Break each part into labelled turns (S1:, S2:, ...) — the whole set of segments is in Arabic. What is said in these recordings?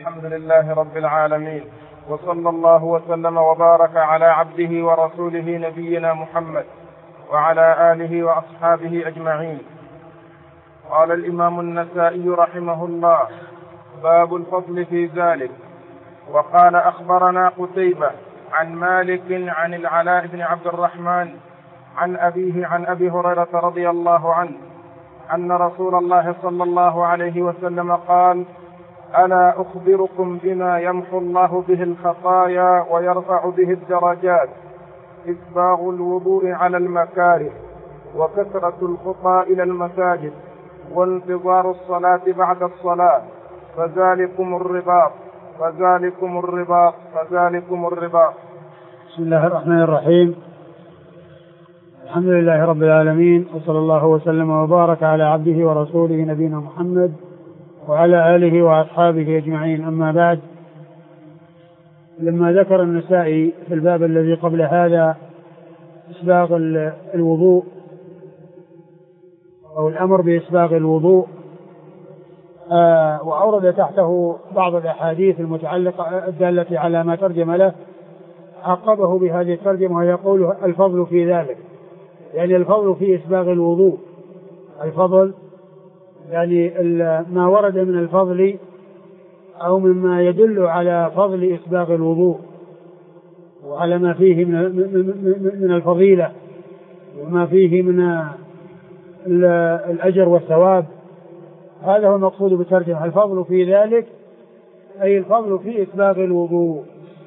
S1: الحمد لله رب العالمين، وصلى الله وسلم وبارك على عبده ورسوله نبينا محمد وعلى آله وأصحابه أجمعين. قال الإمام النسائي رحمه الله: باب الفضل في ذلك. وقال: أخبرنا قتيبة عن مالك عن العلاء بن عبد الرحمن عن أبيه عن أبي هريرة رضي الله عنه أن رسول الله صلى الله عليه وسلم قال: ألا أخبركم بما يمحو الله به الخطايا ويرفع به الدرجات؟ إسباغ الوضوء على المكاره، وكثرة الخطى إلى المساجد، وانتظار الصلاة بعد الصلاة، فذلكم الرباط فذلكم الرباط فذلكم الرباط.
S2: بسم الله الرحمن الرحيم. الحمد لله رب العالمين، وصلى الله وسلم وبارك على عبده ورسوله نبينا محمد وعلى آله وأصحابه أجمعين. أما بعد، لما ذكر النسائي في الباب الذي قبل هذا إسباغ الوضوء أو الأمر بإسباغ الوضوء، وأورد تحته بعض الأحاديث المتعلقة الدالة على ما ترجم له، عقبه بهذه الترجمة ويقول: الفضل في ذلك، يعني الفضل في إسباغ الوضوء. الفضل يعني ما ورد من الفضل أو مما يدل على فضل إسباغ الوضوء وعلى ما فيه من الفضيلة وما فيه من الأجر والثواب. هذا هو المقصود بالترجمة: الفضل في ذلك، أي الفضل في إسباغ الوضوء،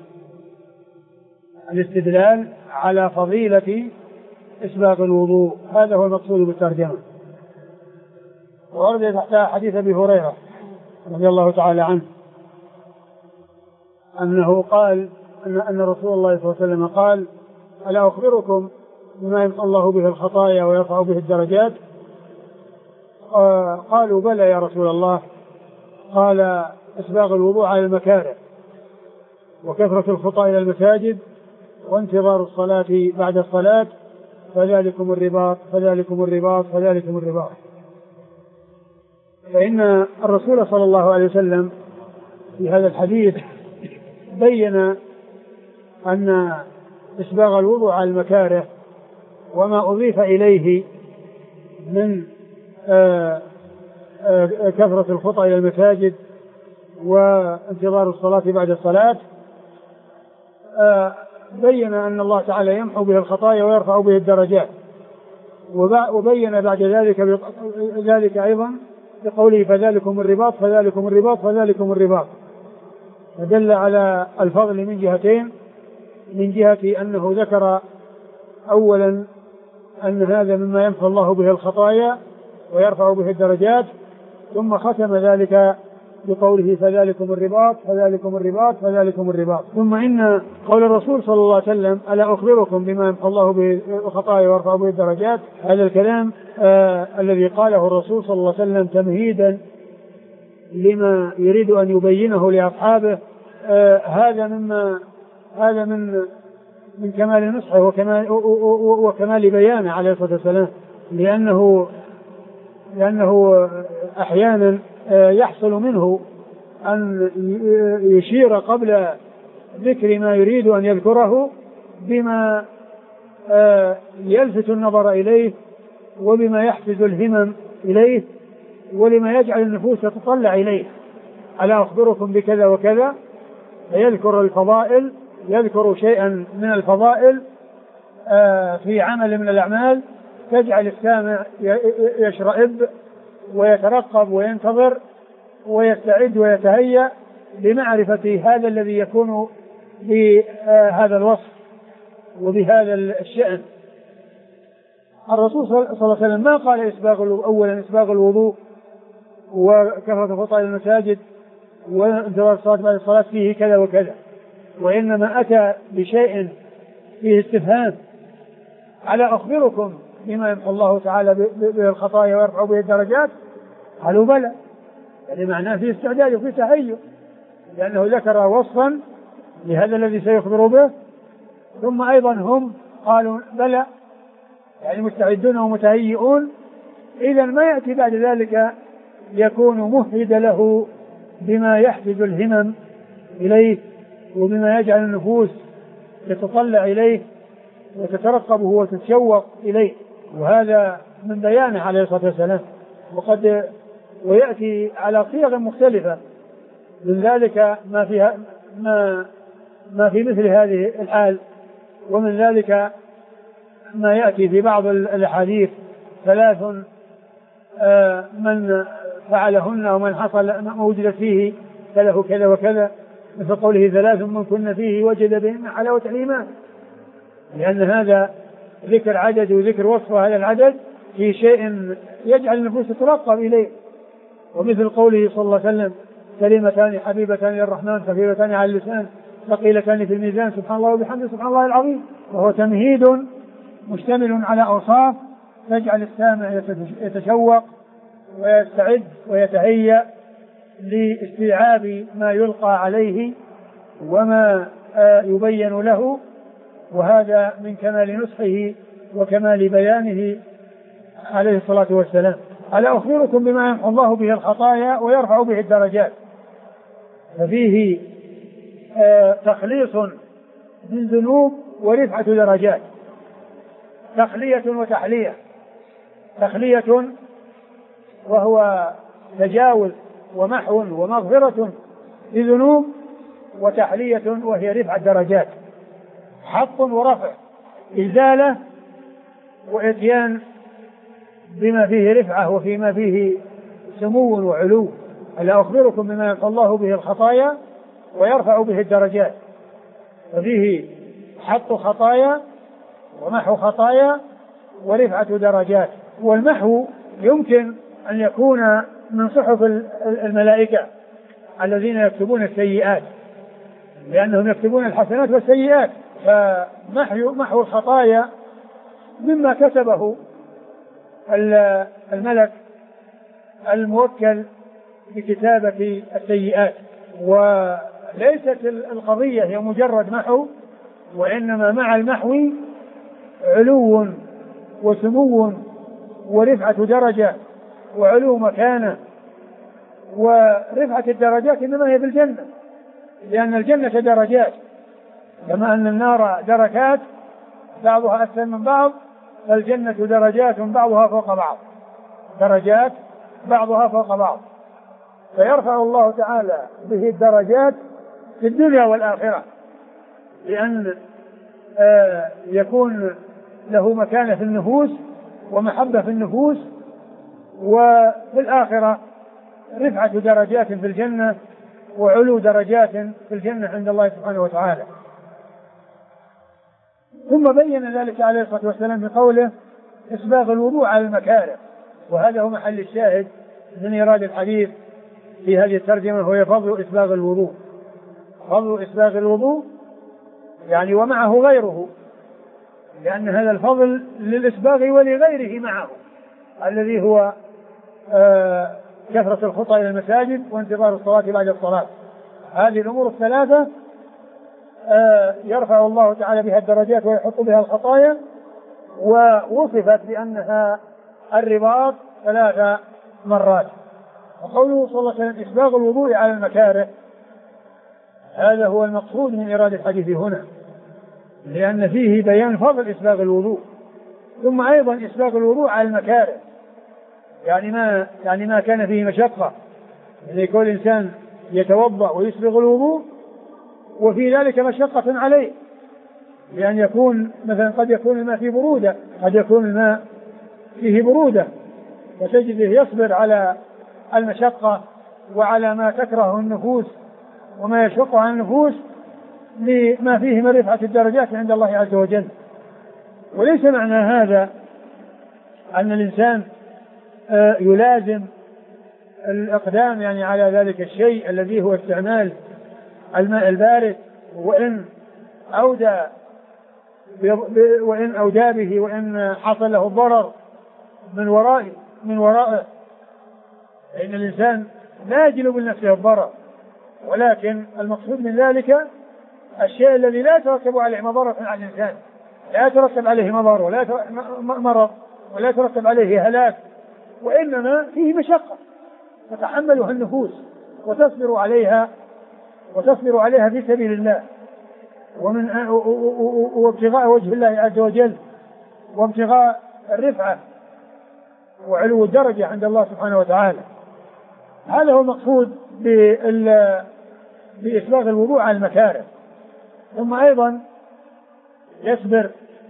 S2: الاستدلال على فضيلة إسباغ الوضوء. هذا هو المقصود بالترجمة. وورد تحتها حديث أبي هريرة رضي الله تعالى عنه أنه قال أن رسول الله صلى الله عليه وسلم قال: ألا أخبركم بما يمحو الله به الخطايا ويرفع به الدرجات؟ قالوا: بلى يا رسول الله. قال: إسباغ الوضوء على المكاره، وكثرة الخطى إلى المساجد، وانتظار الصلاة بعد الصلاة، فذلكم الرباط فذلكم الرباط فذلكم الرباط. فإن الرسول صلى الله عليه وسلم في هذا الحديث بين أن إسباغ الوضوء على المكاره وما أضيف إليه من كثرة الخطى إلى المساجد وانتظار الصلاة بعد الصلاة، بين أن الله تعالى يمحو به الخطايا ويرفع به الدرجات. وبين بعد ذلك أيضا بقوله: فذلكم الرباط فذلكم الرباط فذلكم الرباط. فدل على الفضل من جهتين: من جهة أنه ذكر أولا أن هذا مما يمحو الله به الخطايا ويرفع به الدرجات، ثم ختم ذلك بقوله: فذلكم الرباط فذلكم الرباط فذلكم الرباط. ثم إن قول الرسول صلى الله عليه وسلم: ألا أخبركم بما يمحو الله به الخطايا ويرفع به الدرجات، هذا الكلام الذي قاله الرسول صلى الله عليه وسلم تمهيدا لما يريد أن يبينه لأصحابه. هذا من كمال نصحه وكمال بيانه عليه الصلاة والسلام، لأنه أحيانا يحصل منه أن يشير قبل ذكر ما يريد أن يذكره بما يلفت النظر إليه وبما يحفز الهمم إليه ولما يجعل النفوس تتطلع إليه. ألا أخبركم بكذا وكذا، فيذكر الفضائل، يذكر شيئا من الفضائل في عمل من الأعمال تجعل السامع يشرئب ويترقب وينتظر ويستعد ويتهيأ لمعرفة هذا الذي يكون بهذا الوصف وبهذا الشأن. الرسول صلى الله عليه وسلم ما قال أولا إسباغ الوضوء وكثرة الخطى إلى المساجد وانتظار الصلاة بعد الصلاة فيه كذا وكذا، وإنما أتى بشيء فيه استفهام: ألا أخبركم بما يمحو الله تعالى به الخطايا ويرفع به الدرجات؟ قالوا: بلى، يعني معناه فيه استعداد وفيه تهيؤ، لأنه ذكر وصفا لهذا الذي سيخبر به، ثم أيضا هم قالوا: بلى، يعني مستعدون ومتهيئون. إذا ما يأتي بعد ذلك يكون مهد له بما يحفز الهمم إليه وبما يجعل النفوس تتطلع إليه وتترقبه وتتشوق إليه، وهذا من بيانه عليه الصلاة والسلام. ويأتي على صيغ مختلفة، من ذلك ما في مثل هذه الحال، ومن ذلك ما يأتي في بعض الأحاديث 3 من فعلهن ومن حصل ما وجدت فيه فله كذا وكذا، مثل قوله 3 من كن فيه وجد بهن حلاوة الإيمان، لأن هذا ذكر عدد وذكر وصف هذا العدد في شيء يجعل النفوس تترقب إليه. ومثل قوله صلى الله عليه وسلم كلمتان حبيبتان للرحمن خفيفتان على اللسان ثقيلتان في الميزان سبحان الله وبحمده سبحان الله العظيم، وهو تمهيد مشتمل على أوصاف تجعل السامع يتشوق ويستعد ويتهيأ لاستيعاب ما يلقى عليه وما يبين له، وهذا من كمال نصحه وكمال بيانه عليه الصلاة والسلام. ألا أخبركم بما يمحو الله به الخطايا ويرفع به الدرجات؟ ففيه تخليص من ذنوب ورفعة درجات، تخلية وتحلية. تخلية وهو تجاوز ومحو ومغفرة لذنوب، وتحلية وهي رفع الدرجات، حط ورفع، إزالة وإتيان بما فيه رفعة وفيما فيه سمو وعلو. ألا أخبركم بما يمحو الله به الخطايا ويرفع به الدرجات؟ ففيه حط خطايا ومحو خطايا ورفعة درجات. والمحو يمكن أن يكون من صحف الملائكة الذين يكتبون السيئات، لأنهم يكتبون الحسنات والسيئات، فمحو الخطايا مما كتبه الملك الموكل بكتابة السيئات. وليست القضية هي مجرد محو، وإنما مع المحو علو وسمو ورفعة درجة وعلو مكانة. ورفعة الدرجات إنما هي بالجنة، لأن الجنة درجات، كما أن النار دركات بعضها أسفل من بعض، فالجنة درجات بعضها فوق بعض، درجات بعضها فوق بعض. فيرفع الله تعالى به الدرجات في الدنيا والآخرة، لأن يكون له مكانة في النفوس ومحبة في النفوس، وفي الآخرة رفعة درجات في الجنة وعلو درجات في الجنة عند الله سبحانه وتعالى. ثم بين ذلك عليه الصلاة والسلام بقوله إسباغ الوضوء على المكاره، وهذا هو محل الشاهد من إيراد الحديث في هذه الترجمة، هو فضل إسباغ الوضوء. فضل إسباغ الوضوء يعني ومعه غيره، لأن هذا الفضل للإسباغ ولغيره معه، الذي هو كثرة الخطى إلى المساجد وانتظار الصلاة بعد الصلاة. هذه الأمور الثلاثة يرفع الله تعالى بها الدرجات ويحط بها الخطايا، ووصفت بأنها الرباط 3 مرات. وقوله صلى الله عليه وسلم إسباغ الوضوء على المكاره، هذا هو المقصود من إيراد الحديث هنا، لأن فيه بيان فضل إسباغ الوضوء، ثم أيضا إسباغ الوضوء على المكاره، يعني ما كان فيه مشقة، يعني يكون الإنسان يتوضأ ويسبغ الوضوء وفي ذلك مشقة عليه، لأن يكون مثلا قد يكون الماء فيه برودة، قد يكون الماء فيه برودة، وتجده يصبر على المشقة وعلى ما تكره النفوس وما يشق عن النفوس لما فيه من رفعة الدرجات عند الله عز وجل. وليس معنى هذا أن الإنسان يلازم الإقدام يعني على ذلك الشيء الذي هو استعمال الماء البارد، وإن أودى به وإن حصل له الضرر من ورائه، فإن الإنسان لا يجلب لنفسه الضرر، ولكن المقصود من ذلك الشيء الذي لا يترتب عليه مضرة على الإنسان، لا يترتب عليه مضر ولا مرض ولا يترتب عليه هلاك، وإنما فيه مشقة تتحملها النفوس وتصبر عليها في سبيل الله وابتغاء وجه الله عز وجل وابتغاء الرفعة وعلو الدرجة عند الله سبحانه وتعالى. هذا هو المقصود بإسباغ الوضوء على المكاره. ثم أيضا يصبر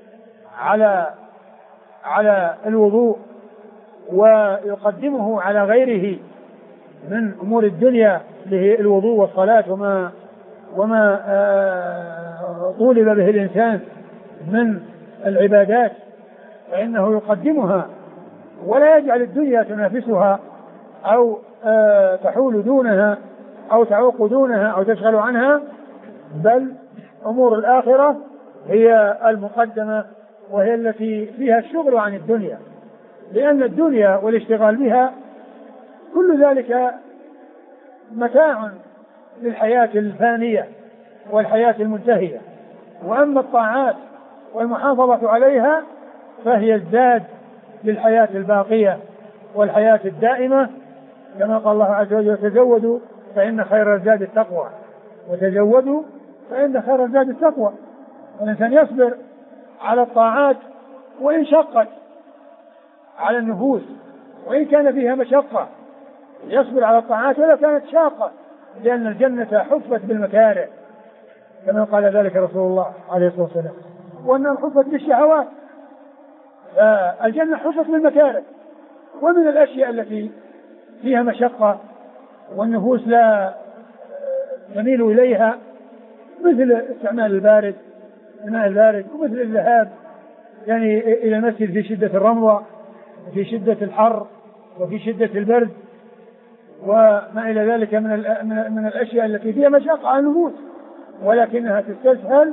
S2: على الوضوء ويقدمه على غيره من أمور الدنيا للوضوء والصلاة وما طولب به الإنسان من العبادات، فإنه يقدمها ولا يجعل الدنيا تنافسها أو تحول دونها أو تعوق دونها أو تشغل عنها، بل أمور الآخرة هي المقدمة وهي التي فيها الشغل عن الدنيا، لأن الدنيا والاشتغال بها كل ذلك متاع للحياة الفانية والحياة المنتهية، وأما الطاعات والمحافظة عليها فهي الزاد للحياة الباقية والحياة الدائمة، كما قال الله عز وجل: تزودوا فإن خير الزاد التقوى، وتزودوا فإن خير الزاد التقوى. والإنسان يصبر على الطاعات وإن شقت على النفوس وإن كان فيها مشقة، يصبر على الطاعات ولا كانت شاقة، لأن الجنة حفت بالمكاره كما قال ذلك رسول الله عليه الصلاة والسلام، وأنها حفت بالشهوات. الجنة حفت بالمكاره، ومن الأشياء التي فيها مشقة والنفوس لا تميل إليها مثل استعمال الماء البارد، ومثل الذهاب يعني إلى المسجد في شدة الرمضة وفي شدة الحر وفي شدة البرد وما إلى ذلك من الأشياء التي فيها مشقة على النفوس، ولكنها تستسهل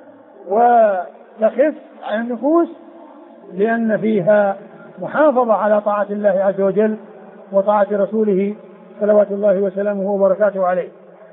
S2: وتخف على النفوس لأن فيها محافظة على طاعة الله عز وجل وطاعة رسوله صلوات الله وسلامه وبركاته عليه.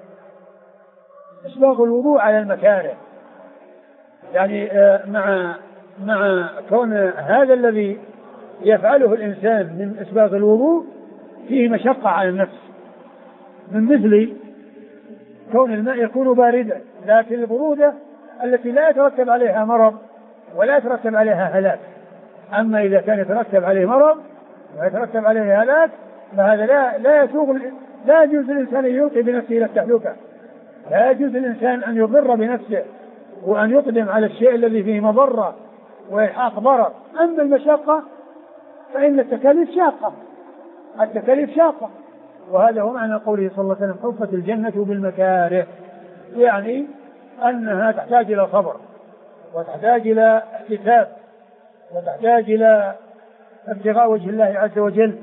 S2: إسباغ الوضوء على المكاره، يعني مع كون هذا الذي يفعله الإنسان من إسباغ الوضوء فيه مشقة على النفس، من مثل كون الماء يكون باردا، لكن البرودة التي لا يترتب عليها مرض ولا يترتب عليها هلاك. أما إذا كان يترتب عليه مرض ويترتب عليه هلاك فهذا لا يجوز للإنسان أن يلقي بنفسه إلى التهلكة، لا يجوز للإنسان أن يضر بنفسه وأن يقدم على الشيء الذي فيه مضرة وإلحاق ضرر. أما المشقة فإن التكاليف شاقة، وهذا هو معنى قوله صلى الله عليه وسلم: حفت الجنة بالمكاره، يعني أنها تحتاج إلى صبر وتحتاج إلى احتساب وتحتاج إلى ابتغاء وجه الله عز وجل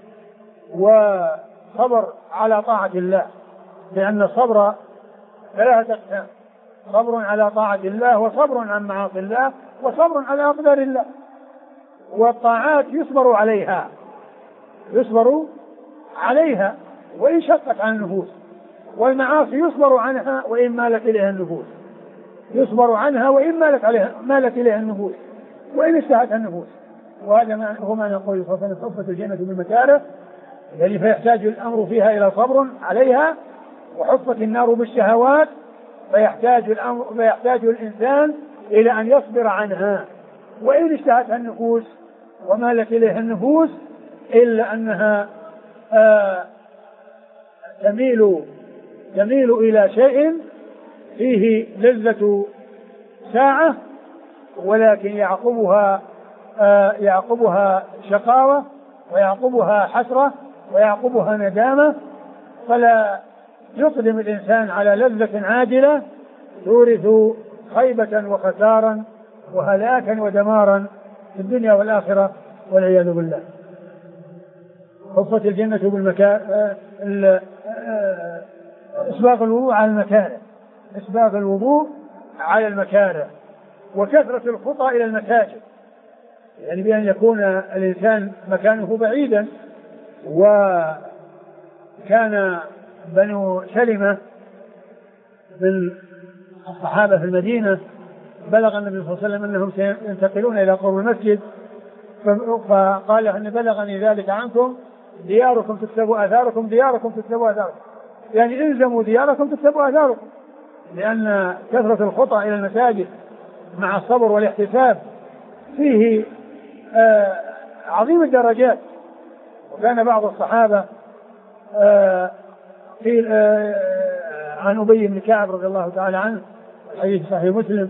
S2: وصبر على طاعة الله، لأن الصبر ثلاثة أقسام: صبر على طاعة الله، وصبر عن معاصي الله، وصبر على أقدار الله. والطاعات يصبر عليها وإن شقت عن النفوس، والمعاصي يصبر عنها وإن مالت إليها النفوس، يصبر عنها وإن مالت إليها النفوس وإن اشتهتها النفوس. وهذا هو معنى قوله صلى الله عليه وسلم: حفت الجنة بالمكاره، يعني فيحتاج الأمر فيها إلى صبر عليها، وحفت النار بالشهوات فيحتاج الإنسان إلى أن يصبر عنها وإن اشتهتها النفوس ومالت إليها النفوس، إلا أنها تميل إلى شيء فيه لذة ساعة، ولكن يعقبها شقاوة ويعقبها حسرة ويعقبها ندامة، فلا يقدم الإنسان على لذة عاجلة تورث خيبة وخسارا وهلاكا ودمارا في الدنيا والآخرة والعياذ بالله. حفت الجنة بالمكاره، إسباغ الوضوء على المكاره، وكثرة الخطى إلى المساجد، يعني بأن يكون الإنسان مكانه بعيدا. وكان بنو سلمة من الصحابة في المدينة بلغ النبي صلى الله عليه وسلم أنهم سينتقلون إلى قرب المسجد، فقال أن بلغني ذلك عنكم، دياركم تكتب آثاركم. يعني إلزموا دياركم تكتبوا آثاركم، لأن كثرة الخطى إلى المساجد مع الصبر والاحتساب فيه عظيم الدرجات. وكان بعض الصحابة عن أبي بن كعب رضي الله تعالى عنه حديث صحيح مسلم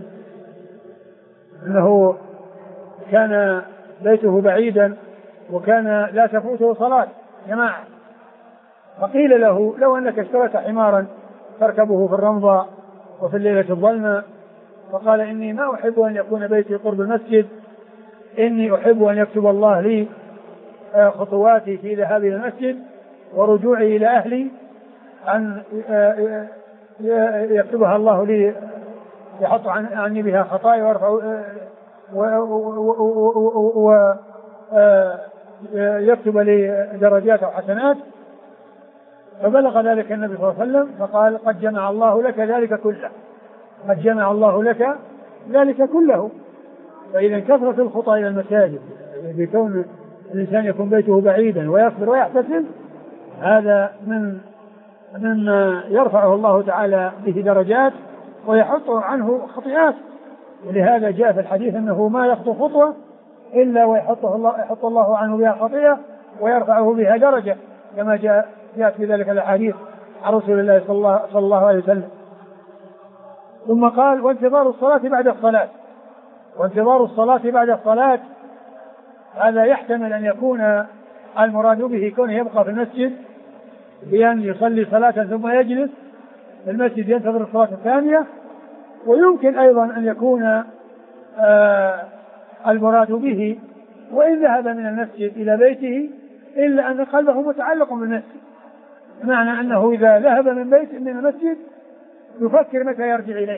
S2: أنه كان بيته بعيدا وكان لا تفوته صلاة جماعة، فقيل له لو أنك اشتريت حمارا تركبه في الرمضاء وفي الليلة الظلمة، فقال إني ما أحب أن يكون بيتي قرب المسجد، إني أحب أن يكتب الله لي خطواتي في ذهابي إلى المسجد ورجوعي إلى أهلي، أن يكتبها الله لي يحط عني بها خطايا ويرفع ويكتب لي درجات وحسنات. فبلغ ذلك النبي صلى الله عليه وسلم فقال قد جمع الله لك ذلك كله، قد جمع الله لك ذلك كله. فإذا كثرة الخطى إلى المساجد بكون الإنسان يكون بيته بعيدا ويصبر ويحتسب، هذا مما يرفعه الله تعالى به درجات ويحط عنه خطيئات. ولهذا جاء في الحديث أنه ما يخطو خطوة إلا ويحط الله عنه بها خطيئة ويرفعه بها درجة، كما جاءت في ذلك الحديث عن رسول الله صلى الله عليه وسلم. ثم قال وانتظار الصلاة بعد الصلاة. وانتظار الصلاة بعد الصلاة هذا يحتمل أن يكون المراد به كونه يبقى في المسجد بأن يصلي صلاة ثم يجلس في المسجد ينتظر الصلاة الثانية، ويمكن أيضا أن يكون المراد به وإن ذهب من المسجد إلى بيته إلا أن قلبه متعلق بالمسجد، بمعنى أنه إذا ذهب من المسجد يفكر متى يرجع إليه،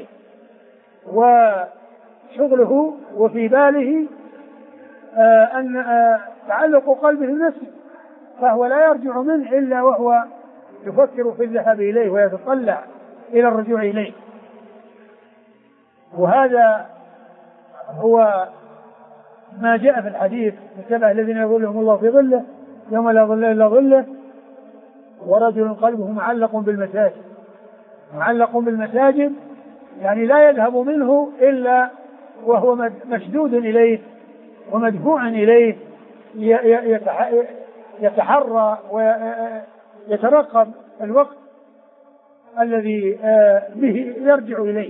S2: وشغله وفي باله أن تعلق قلبه بالمسجد، فهو لا يرجع منه إلا وهو يفكر في الذهاب إليه ويتطلع إلى الرجوع إليه. وهذا هو ما جاء في الحديث السبع الذين يظلهم الله في ظله يوم لا ظل إلا ظله، ورجل قلبه معلق بالمساجد. معلق بالمساجد يعني لا يذهب منه إلا وهو مشدود إليه ومدفوع إليه، يتحرى ويترقب الوقت الذي به يرجع إليه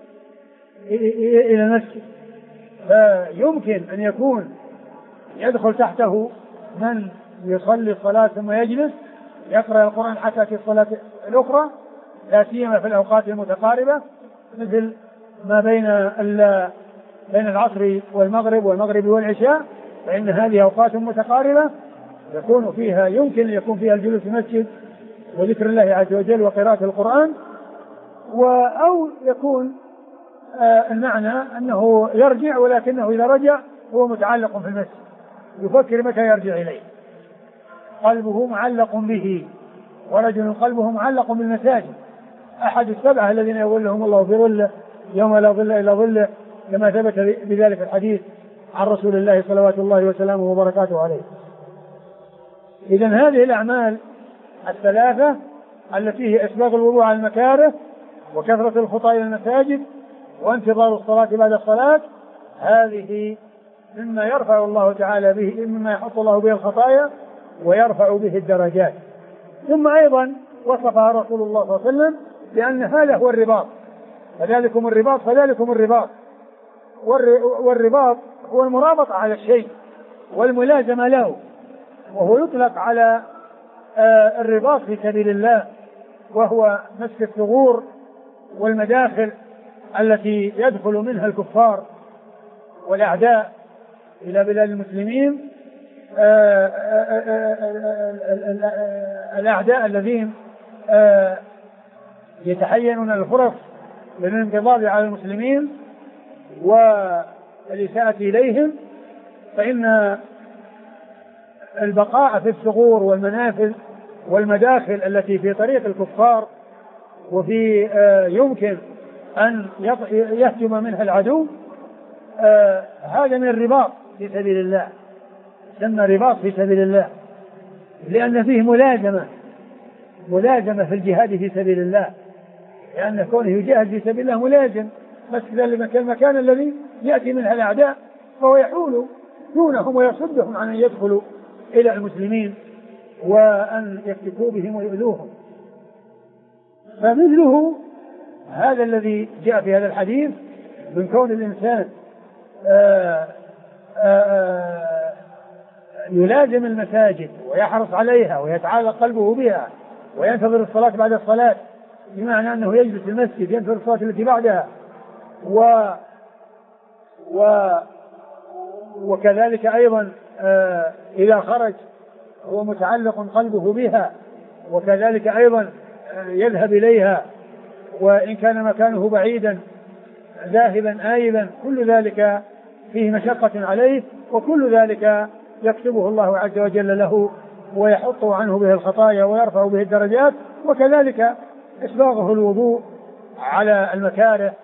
S2: إلى المسجد. فيمكن أن يكون يدخل تحته من يصلي الصلاة ثم يجلس يقرأ القرآن حتى في الصلاة الأخرى، لا سيما في الأوقات المتقاربة مثل ما بين العصر والمغرب والمغرب والعشاء، فإن هذه أوقات متقاربة يكون فيها يمكن أن يكون فيها الجلوس في المسجد وذكر الله عز وجل وقراءة القرآن، أو يكون المعنى أنه يرجع ولكنه إذا رجع هو متعلق في المسجد يفكر متى يرجع إليه، قلبه معلق به. ورجل قلبه معلق بالمساجد أحد السبعة الذين يظلهم الله في ظله يوم لا ظل إلا ظله، كما ثبت بذلك الحديث عن رسول الله صلوات الله وسلامه وبركاته عليه. إذن هذه الأعمال الثلاثة التي هي إسباغ الوضوء على المكاره وكثرة الخطى إلى المساجد وانتظار الصلاة بعد الصلاة، هذه مما يرفع الله تعالى به، مما يحط الله به الخطايا ويرفع به الدرجات. ثم أيضا وصفها رسول الله صلى الله عليه وسلم بأن هذا هو الرباط، فذلكم الرباط فذلكم الرباط. والرباط هو المرابطة على الشيء والملازمة له، وهو يطلق على الرباط في سبيل الله، وهو مسك الثغور والمداخل التي يدخل منها الكفار والأعداء إلى بلاد المسلمين، الأعداء الذين يتحينون الفرص للانقضاض على المسلمين والإساءة إليهم، فإن البقاء في الثغور والمنافذ والمداخل التي في طريق الكفار وفي يمكن أن يهجم منها العدو، هذا من الرباط في سبيل الله، يسمى رباط في سبيل الله، لأن فيه ملازمة ملازمة في الجهاد في سبيل الله، لأن كونه يجاهد في سبيل الله ملازم مثل المكان الذي يأتي منها الأعداء، فهو يحول دونهم ويصدهم عن أن يدخلوا إلى المسلمين وأن يفتكوا بهم ويؤذوهم. فمثله هذا الذي جاء في هذا الحديث من كون الإنسان يلازم المساجد ويحرص عليها ويتعلق قلبه بها وينتظر الصلاة بعد الصلاة، بمعنى أنه يجلس في المسجد ينتظر الصلاة التي بعدها، وكذلك أيضا إذا خرج هو متعلق قلبه بها، وكذلك أيضا يذهب إليها وإن كان مكانه بعيدا ذاهبا آيبا، كل ذلك فيه مشقة عليه، وكل ذلك يكتبه الله عز وجل له ويحط عنه به الخطايا ويرفع به الدرجات. وكذلك إسباغه الوضوء على المكاره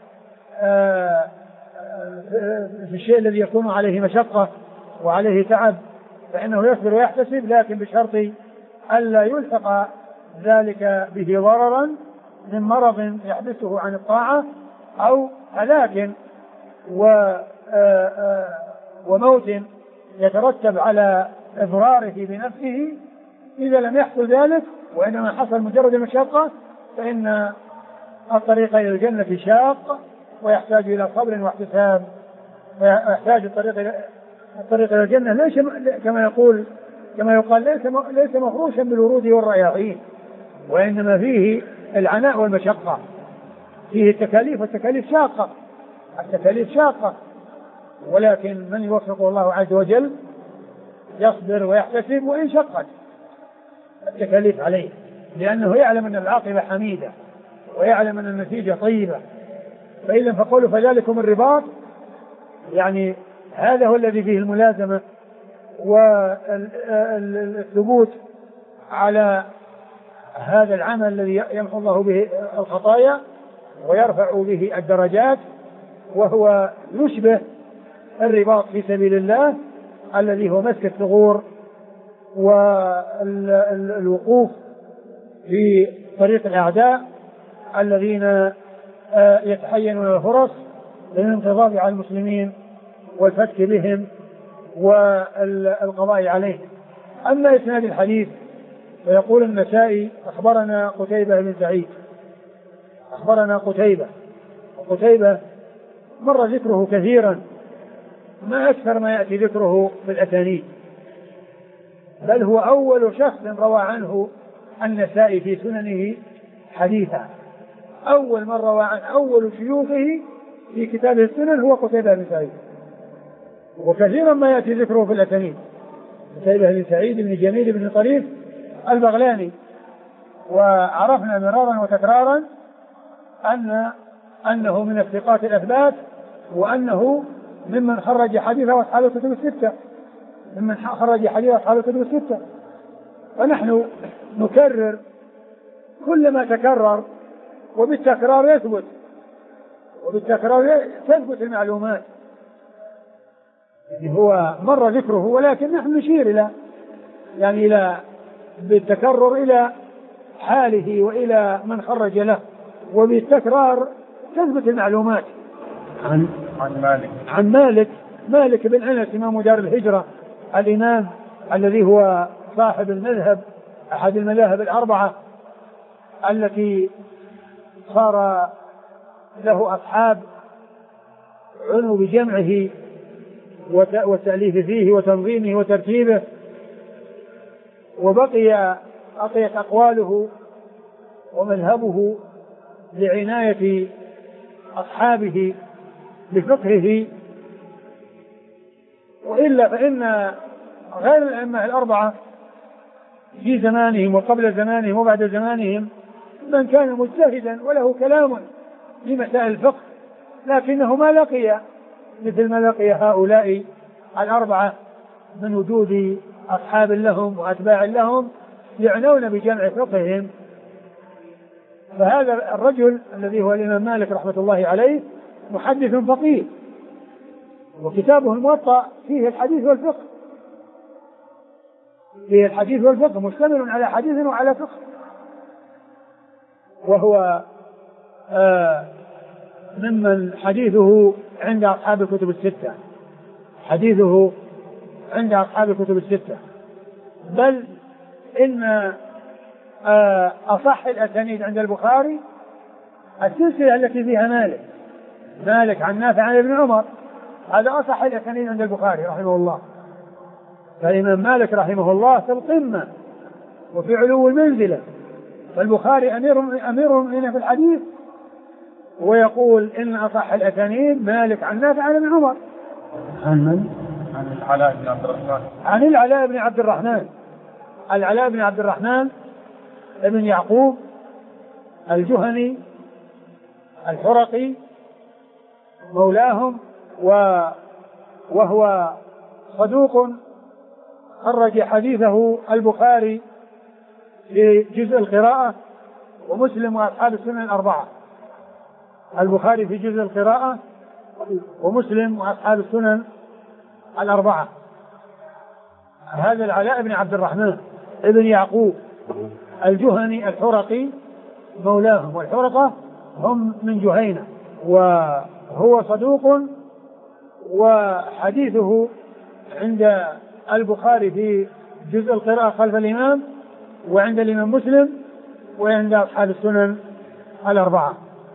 S2: في الشيء الذي يكون عليه مشقة وعليه تعب، فإنه يصبر ويحتسب، لكن بشرط ألا يلحق ذلك به ضررا من مرض يحبسه عن الطاعة أو هلاك وموت يترتب على إضراره بنفسه. إذا لم يحصل ذلك وإنما حصل مجرد المشقة فإن الطريق إلى الجنة شاق ويحتاج إلى صبر واحتساب، ويحتاج الطريق إلى الجنة ليس كما يقال ليس مفروشا بالورود والرياحين، وإنما فيه العناء والمشقة، فيه التكاليف، والتكاليف شاقة، التكاليف شاقة، ولكن من يوفقه الله عز وجل يصبر ويحتسب وإن شقت التكاليف عليه، لأنه يعلم أن العاقبة حميدة ويعلم أن النتيجة طيبة. فإذا فقولوا فذلكم الرباط، يعني هذا هو الذي فيه الملازمة والثبوت على هذا العمل الذي يمحو الله به الخطايا ويرفع به الدرجات، وهو يشبه الرباط في سبيل الله الذي هو مسك الثغور والوقوف في طريق الأعداء الذين يتحينون الفرص للانقضاض على المسلمين والفتك بهم والقضاء عليهم. أما إسناد الحديث فيقول النسائي أخبرنا قتيبة بن سعيد، أخبرنا قتيبة مر ذكره كثيرا، ما أكثر ما يأتي ذكره في الأسانيد، بل هو أول شخص روى عنه النسائي في سننه حديثا، أول من روى عن أول شيوخه في كتابه السنن هو قتيبة بن سعيد، وكثيرا ما يأتي ذكره في الأسانيد، قتيبة بن سعيد بن جميل بن طريف البغلاني. وعرفنا مرارا وتكرارا أنه من الثقات الأثبات، وأنه ممن خرج حديثه أصحاب الكتب الستة، ونحن نكرر كل ما تكرر، وبالتكرار يثبت، تثبت المعلومات. يعني هو مر ذكره، ولكن نحن نشير إلى بالتكرر إلى حاله وإلى من خرج له، وبالتكرار تثبت المعلومات. عن مالك بن أنس إمام دار الهجرة، الإمام الذي هو صاحب المذهب، أحد المذاهب الأربعة التي صار له أصحاب عنوا بجمعه والتأليف فيه وتنظيمه وترتيبه، وبقيت أقواله ومذهبه لعناية أصحابه بفقهه. وإلا فإن غير الأئمة الأربعة في زمانهم وقبل زمانهم وبعد زمانهم من كان مجتهدا وله كلام في مسائل الفقه، لكنه ما لقي مثل ما لقي هؤلاء الأربعة من وجود أصحاب لهم وأتباع لهم يعنون بجمع فقههم. فهذا الرجل الذي هو الإمام مالك رحمة الله عليه محدث فقيه، وكتابه الموطأ فيه الحديث والفقه، مشتمل على حديث وعلى فقه، وهو ممن حديثه عند أصحاب الكتب الستة، حديثه عند أصحاب الكتب الستة، بل إن أصح الأسانيد عند البخاري السلسلة التي فيها مالك عن نافع عن ابن عمر، هذا أصح الأسانيد عند البخاري رحمه الله. فالإمام مالك رحمه الله في القمة وفي علو المنزلة، فالبخاري أمير من في الحديث، ويقول إن أصح الأسانيد مالك عن نافع عن ابن عمر. عن من؟
S1: عن العلاء بن عبد الرحمن.
S2: عن العلاء بن عبد الرحمن، العلاء بن عبد الرحمن ابن يعقوب الجهني الحرقي مولاهم، وهو صدوق خرج حديثه البخاري في جزء القراءة ومسلم وأصحاب السنن الأربعة. البخاري في جزء القراءة ومسلم وأصحاب السنن الأربعة. هذا العلاء بن عبد الرحمن ابن يعقوب الجهني الحرقي مولاهم، والحرقة هم من جهينة، وهو صدوق، وحديثه عند البخاري في جزء القراءة خلف الإمام، وعند الإمام مسلم، وعند أصحاب السنن الأربعة.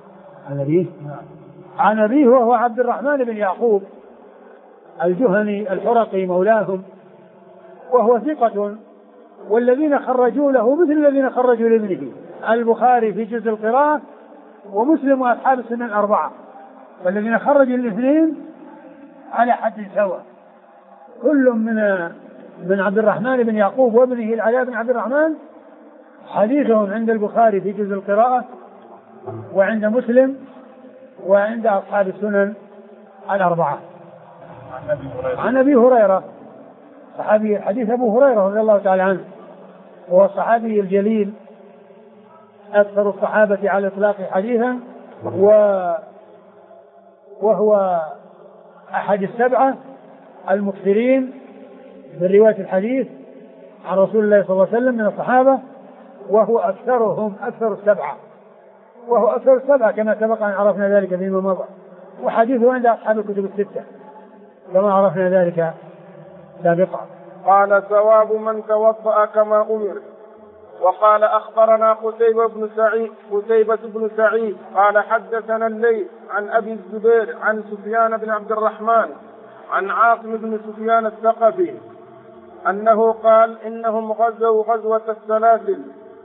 S2: عن أبيه وهو عبد الرحمن بن يعقوب الجهني الحرقي مولاهم، وهو ثقة، والذين خرجوا له مثل الذين خرجوا لابنه، البخاري في جزء القراءة ومسلم وأصحاب السنن الأربعة، والذين خرجوا الاثنين على حد سواء. كل من عبد الرحمن بن يعقوب وابنه العلاء بن عبد الرحمن حديثهم عند البخاري في جزء القراءة وعند مسلم وعند أصحاب السنن الأربعة. عن أبي هريرة صحابي، حديث أبو هريرة رضي الله تعالى عنه، هو الصحابي الجليل أكثر الصحابة على الإطلاق حديثا، وهو أحد السبعة المكثرين من رواية الحديث عن رسول الله صلى الله عليه وسلم من الصحابة، وهو أكثر السبعة كما سبق أن عرفنا ذلك فيما مضى، وحديثه عند أصحاب الكتب الستة كما عرفنا ذلك سابقا.
S1: قال ثواب من توضأ كما أمر. وقال أخبرنا قتيبة بن سعيد قال حدثنا الليث عن أبي الزبير عن سفيان بن عبد الرحمن عن عاصم بن سفيان الثقفي أنه قال إنهم غزوا غزوة السلاسل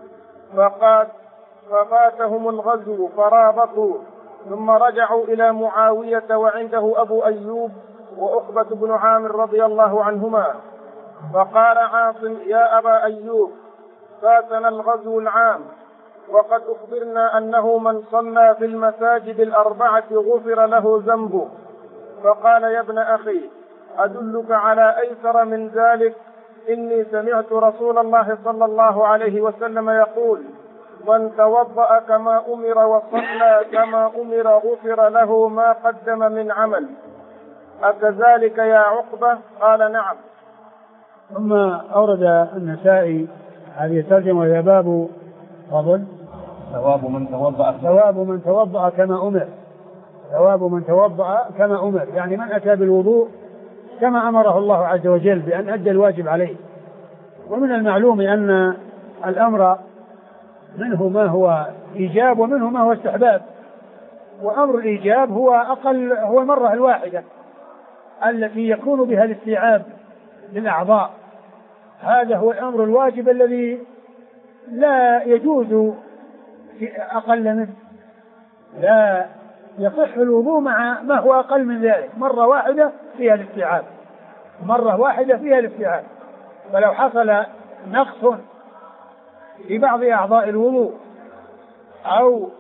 S1: ففاتهم الغزو فرابطوا، ثم رجعوا إلى معاوية وعنده أبو أيوب وعقبة بن عامر رضي الله عنهما، فقال عاصم يا أبا أيوب فاتنا الغزو العام، وقد أخبرنا أنه من صلى في المساجد الأربعة غفر له ذنبه. فقال يا ابن أخي أدلك على أيسر من ذلك؟ إني سمعت رسول الله صلى الله عليه وسلم يقول من توضأ كما أمر وصلى كما أمر غفر له ما قدم من عمل. أكذلك يا عقبة؟ قال نعم.
S2: ثم أورد النسائي هذه الترجمة وهي باب فضل ثواب من توضأ كما أمر. ثواب من توضأ كما أمر يعني من أتى بالوضوء كما أمره الله عز وجل بأن أدى الواجب عليه. ومن المعلوم أن الأمر منه ما هو إيجاب ومنه ما هو استحباب، وأمر الإيجاب هو المرة الواحدة التي يكون بها الاستيعاب للأعضاء، هذا هو الأمر الواجب الذي لا يجوز في أقل منه، لا يصح الوضوء مع ما هو أقل من ذلك، مرة واحدة فيها الاستيعاب. فلو حصل نقص في بعض أعضاء الوضوء أو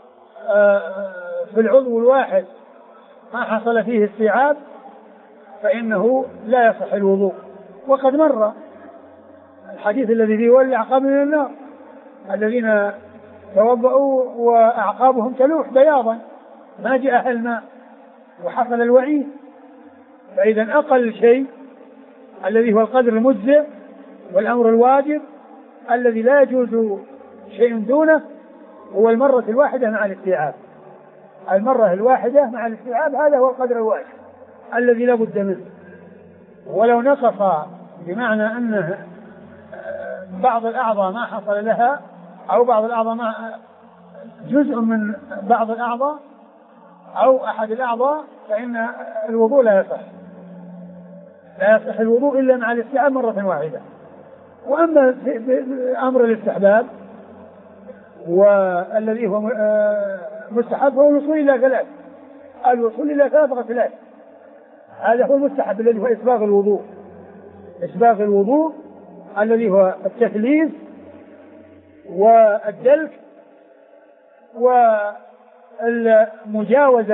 S2: في العضو الواحد ما حصل فيه استيعاب فإنه لا يصح الوضوء. وقد مر الحديث الذي فيه والعقاب من النار الذين توضأوا وأعقابهم تلوح بياضا ما جاء الماء وحصل الوعيد. فإذا أقل شيء الذي هو القدر المجزئ والأمر الواجب الذي لا يجوز شيء دونه هو المرة الواحدة مع الاستيعاب. المرة الواحدة مع الاستيعاب هذا هو القدر الواجب الذي لا بد منه. ولو نقص بمعنى أن بعض الأعضاء ما حصل لها أو بعض الأعضاء ما جزء من بعض الأعضاء أو أحد الأعضاء فإن الوضوء لا يصح الوضوء إلا مع الاستيعاب مرة واحدة. وأما أمر الاستحباب والذي هو مستحب هو الوصول إلى ثلاث، الوصول إلى ثلاث غسلات، هذا هو المستحب الذي هو إسباغ الوضوء الذي هو التثليث والدلك ومجاوزة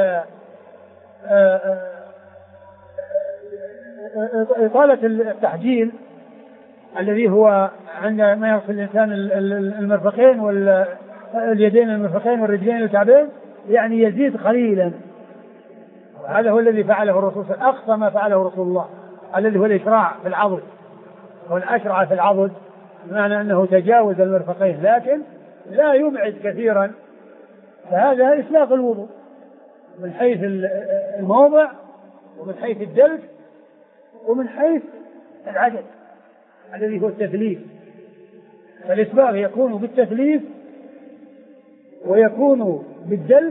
S2: إطالة التحجيل الذي هو عندما يغسل الإنسان المرفقين واليدين المرفقين والرجلين الكعبين يعني يزيد قليلا. وهذا هو الذي فعله الرسول أقصى ما فعله رسول الله الذي هو الإشراع في العضد، هو الأشرع في العضد بمعنى أنه تجاوز المرفقين لكن لا يبعد كثيرا. فهذا إسباغ الوضوء من حيث الموضع ومن حيث الدلك ومن حيث العدد الذي هو التثليث. فالإسباغ يكون بالتثليث ويكون بالدلك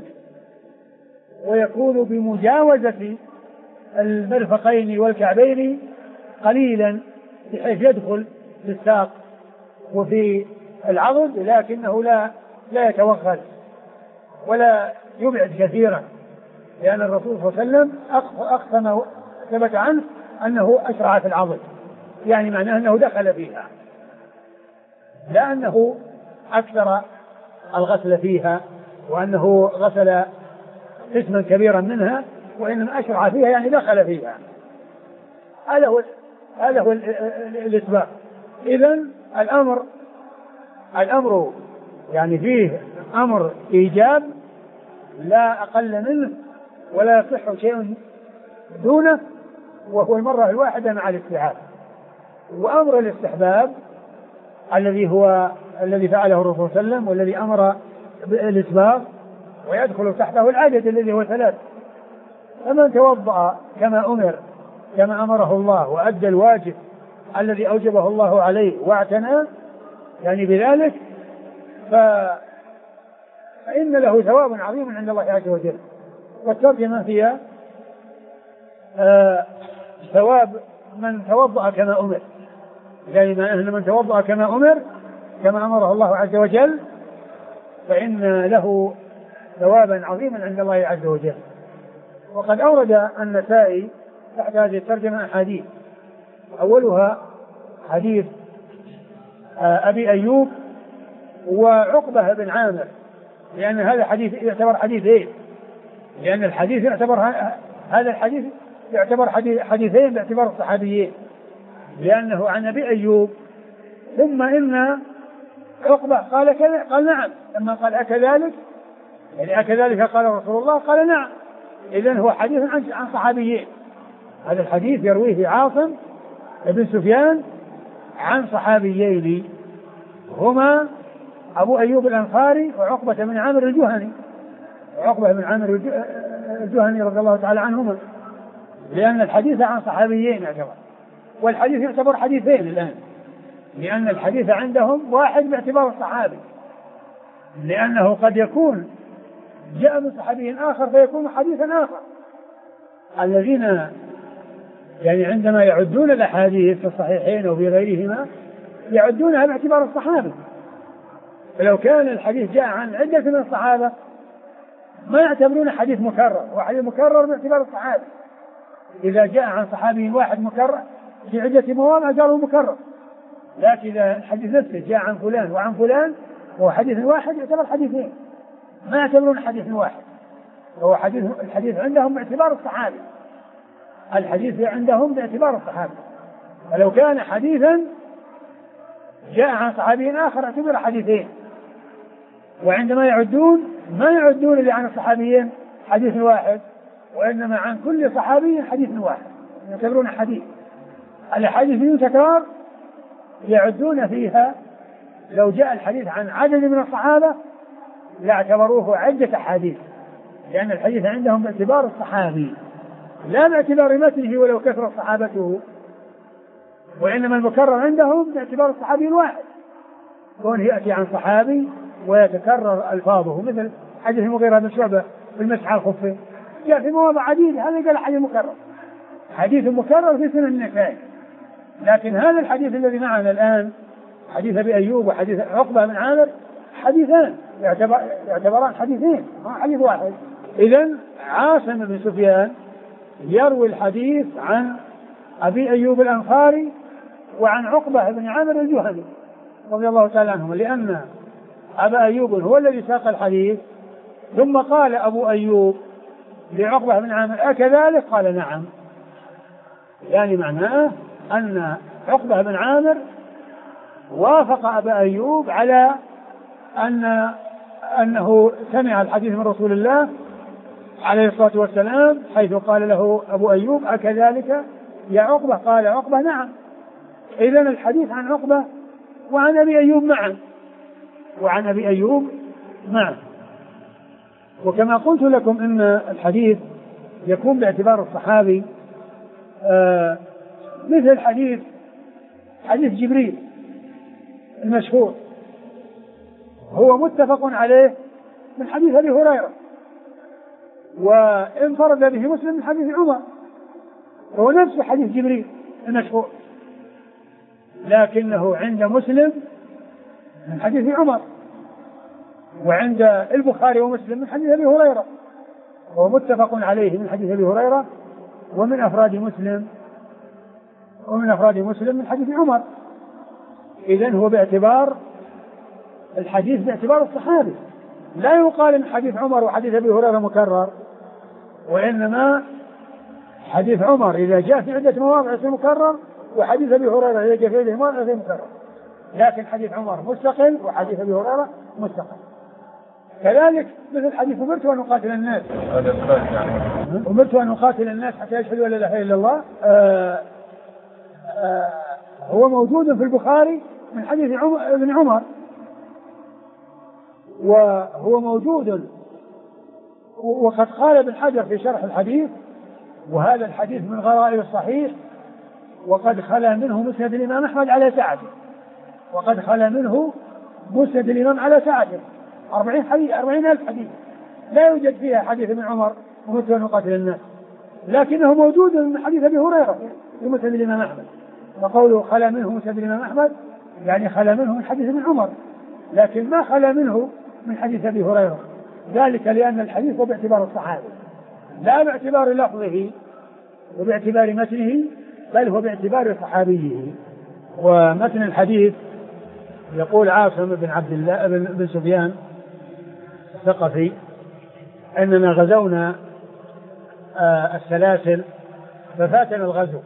S2: ويكون بمجاوزة المرفقين والكعبين قليلا بحيث يدخل في الساق وفي العضد لكنه لا يتوغل ولا يبعد كثيرا، لأن الرسول صلى الله عليه وسلم أقصى ما ثبت عنه أنه أشرع في العضد، يعني معناه أنه دخل فيها لا أنه أكثر الغسل فيها وأنه غسل قسما كبيرا منها، وإنما أشرع فيها يعني دخل فيها. هذا هو الإسباغ. إذن الأمر يعني فيه أمر إيجاب لا أقل منه ولا يصح شيء دونه، وهو المرة الواحدة مع الاستيعاب. وأمر الاستحباب الذي فعله الرسول صلى الله عليه وسلم والذي أمر بالإسباغ ويدخل تحته العدد الذي هو 3. فمن توضأ كما أمره الله وأدى الواجب الذي أوجبه الله عليه واعتنى يعني بذلك فإن له ثواب عظيم عند الله عز وجل. والترجمة فيها ثواب من توضأ كما أمر، زي ما أن من توضأ كما أمر كما أمره الله عز وجل فإن له ثوابا عظيما عند الله عز وجل. وقد أورد النسائي تحت هذه الترجمة أحاديث، أولها حديث أبي أيوب وعقبة بن عامر، لأن هذا حديث يعتبر حديثين، لأن الحديث هذا الحديث يعتبر حديثين باعتبار الصحابيين، لأنه عن أبي أيوب ثم إن عقبة قال نعم، لما قال أكذلك يعني أكذلك قال رسول الله قال نعم. إذن هو حديث عن صحابيين. هذا الحديث يرويه عاصم بن سفيان عن صحابيين هما أبو أيوب الأنصاري وعقبة بن عامر الجهني. عقبة بن عامر الجهني رضي الله تعالى عنهما، لأن الحديث عن صحابيين يعتبر، والحديث يعتبر حديثين الآن، لأن الحديث عندهم واحد باعتبار الصحابي، لأنه قد يكون جاء من صحابي آخر فيكون حديثا آخر. الذين يعني عندما يعدون الأحاديث في الصحيحين أو في غيرهما يعدونها باعتبار الصحابي، فلو كان الحديث جاء عن عدة من الصحابة ما يعتبرون حديث مكرر، وحديث مكرر باعتبار الصحابي. إذا جاء عن صحابي واحد مكرر في عدة مواضع قالوا مكرر، لكن إذا الحديث نفسه جاء عن فلان وعن فلان وهو حديث واحد يعتبر حديثين، ما يعتبرون حديث واحد. هو الحديث عندهم باعتبار الصحابي، الحديث عندهم باعتبار الصحابي. فلو كان حديثا جاء عن صحابي آخر اعتبر حديثين. وعندما يعدون ما يعدون اللي عن الصحابيين حديث واحد، وإنما عن كل صحابي حديث واحد يعتبرون حديث. الحديث بدون تكرار يعدون فيها لو جاء الحديث عن عدد من الصحابة لاعتبروه عدة أحاديث، لأن الحديث عندهم باعتبار الصحابي لا باعتبار متنه ولو كثر صحابته، وإنما المكرر عندهم باعتبار الصحابي الواحد، كون يأتي عن صحابي ويتكرر ألفاظه، مثل حديث المغيرة بن شعبة في المسح على الخفين جاء في مواضع عديدة، هذا قال حديث مكرر، حديث مكرر في سنن النسائي. لكن هذا الحديث الذي معنا الآن حديث أبي أيوب وحديث عقبة بن عامر حديثان يعتبران حديثين ما حديث واحد. إذن عاصم بن سفيان يروي الحديث عن أبي أيوب الأنصاري وعن عقبة بن عامر الجهني رضي الله تعالى عنهم، لأن أبا أيوب هو الذي ساق الحديث، ثم قال أبو أيوب لعقبة بن عامر أكذلك؟ قال نعم. يعني معناه أن عقبة بن عامر وافق أبا أيوب على أنه سمع الحديث من رسول الله عليه الصلاة والسلام، حيث قال له أبو أيوب أكذلك يا عقبة؟ قال عقبة نعم. إذن الحديث عن عقبة وعن أبي أيوب معا، وعن أبي أيوب معا. وكما قلت لكم إن الحديث يكون باعتبار الصحابي، مثل حديث جبريل المشهور هو متفق عليه من حديث أبي هريرة، وانفرد به مسلم من حديث عمر، هو نفس حديث جبريل المشهور، لكنه عند مسلم من حديث عمر، وعند البخاري ومسلم من حديث أبي هريرة، هو متفق عليه من حديث أبي هريرة، ومن أفراد مسلم من حديث عمر. إذن هو باعتبار الحديث باعتبار الصحابي، لا يقال إن حديث عمر وحديث أبي هريرة مكرر، وإنما حديث عمر إذا جاء في عدة مواضع مكرر، وحديث أبي هريرة إذا جاء في عدة مواضع مكرر، لكن حديث عمر مستقل وحديث أبي هريرة مستقل. كذلك مثل حديث أمرت أن أقاتل الناس، أمرت أن أقاتل الناس حتى يشهدوا أن لا إله إلا الله، هو موجود في البخاري من حديث ابن عمر، وهو موجود، وقد قال ابن حجر في شرح الحديث وهذا الحديث من غرائب الصحيح، وقد خلا منه مسند الإمام أحمد على سعته، وقد خلا منه مسند الإمام على سعته 40,000 حديث لا يوجد فيها حديث ابن عمر أمرت أن أقاتل الناس، لكنه موجود من حديث أبي هريرة في مسند الإمام أحمد، وقوله خلا منه مسند الإمام أحمد يعني خلا منه من حديث ابن عمر، لكن ما خلا منه من حديث أبي هريرة، ذلك لأن الحديث هو باعتبار الصحابة لا باعتبار لفظه وباعتبار متنه، بل هو باعتبار صحابيه. ومتن الحديث يقول عاصم بن عبد الله بن سفيان الثقفي أننا غزونا السلاسل ففاتنا الغزو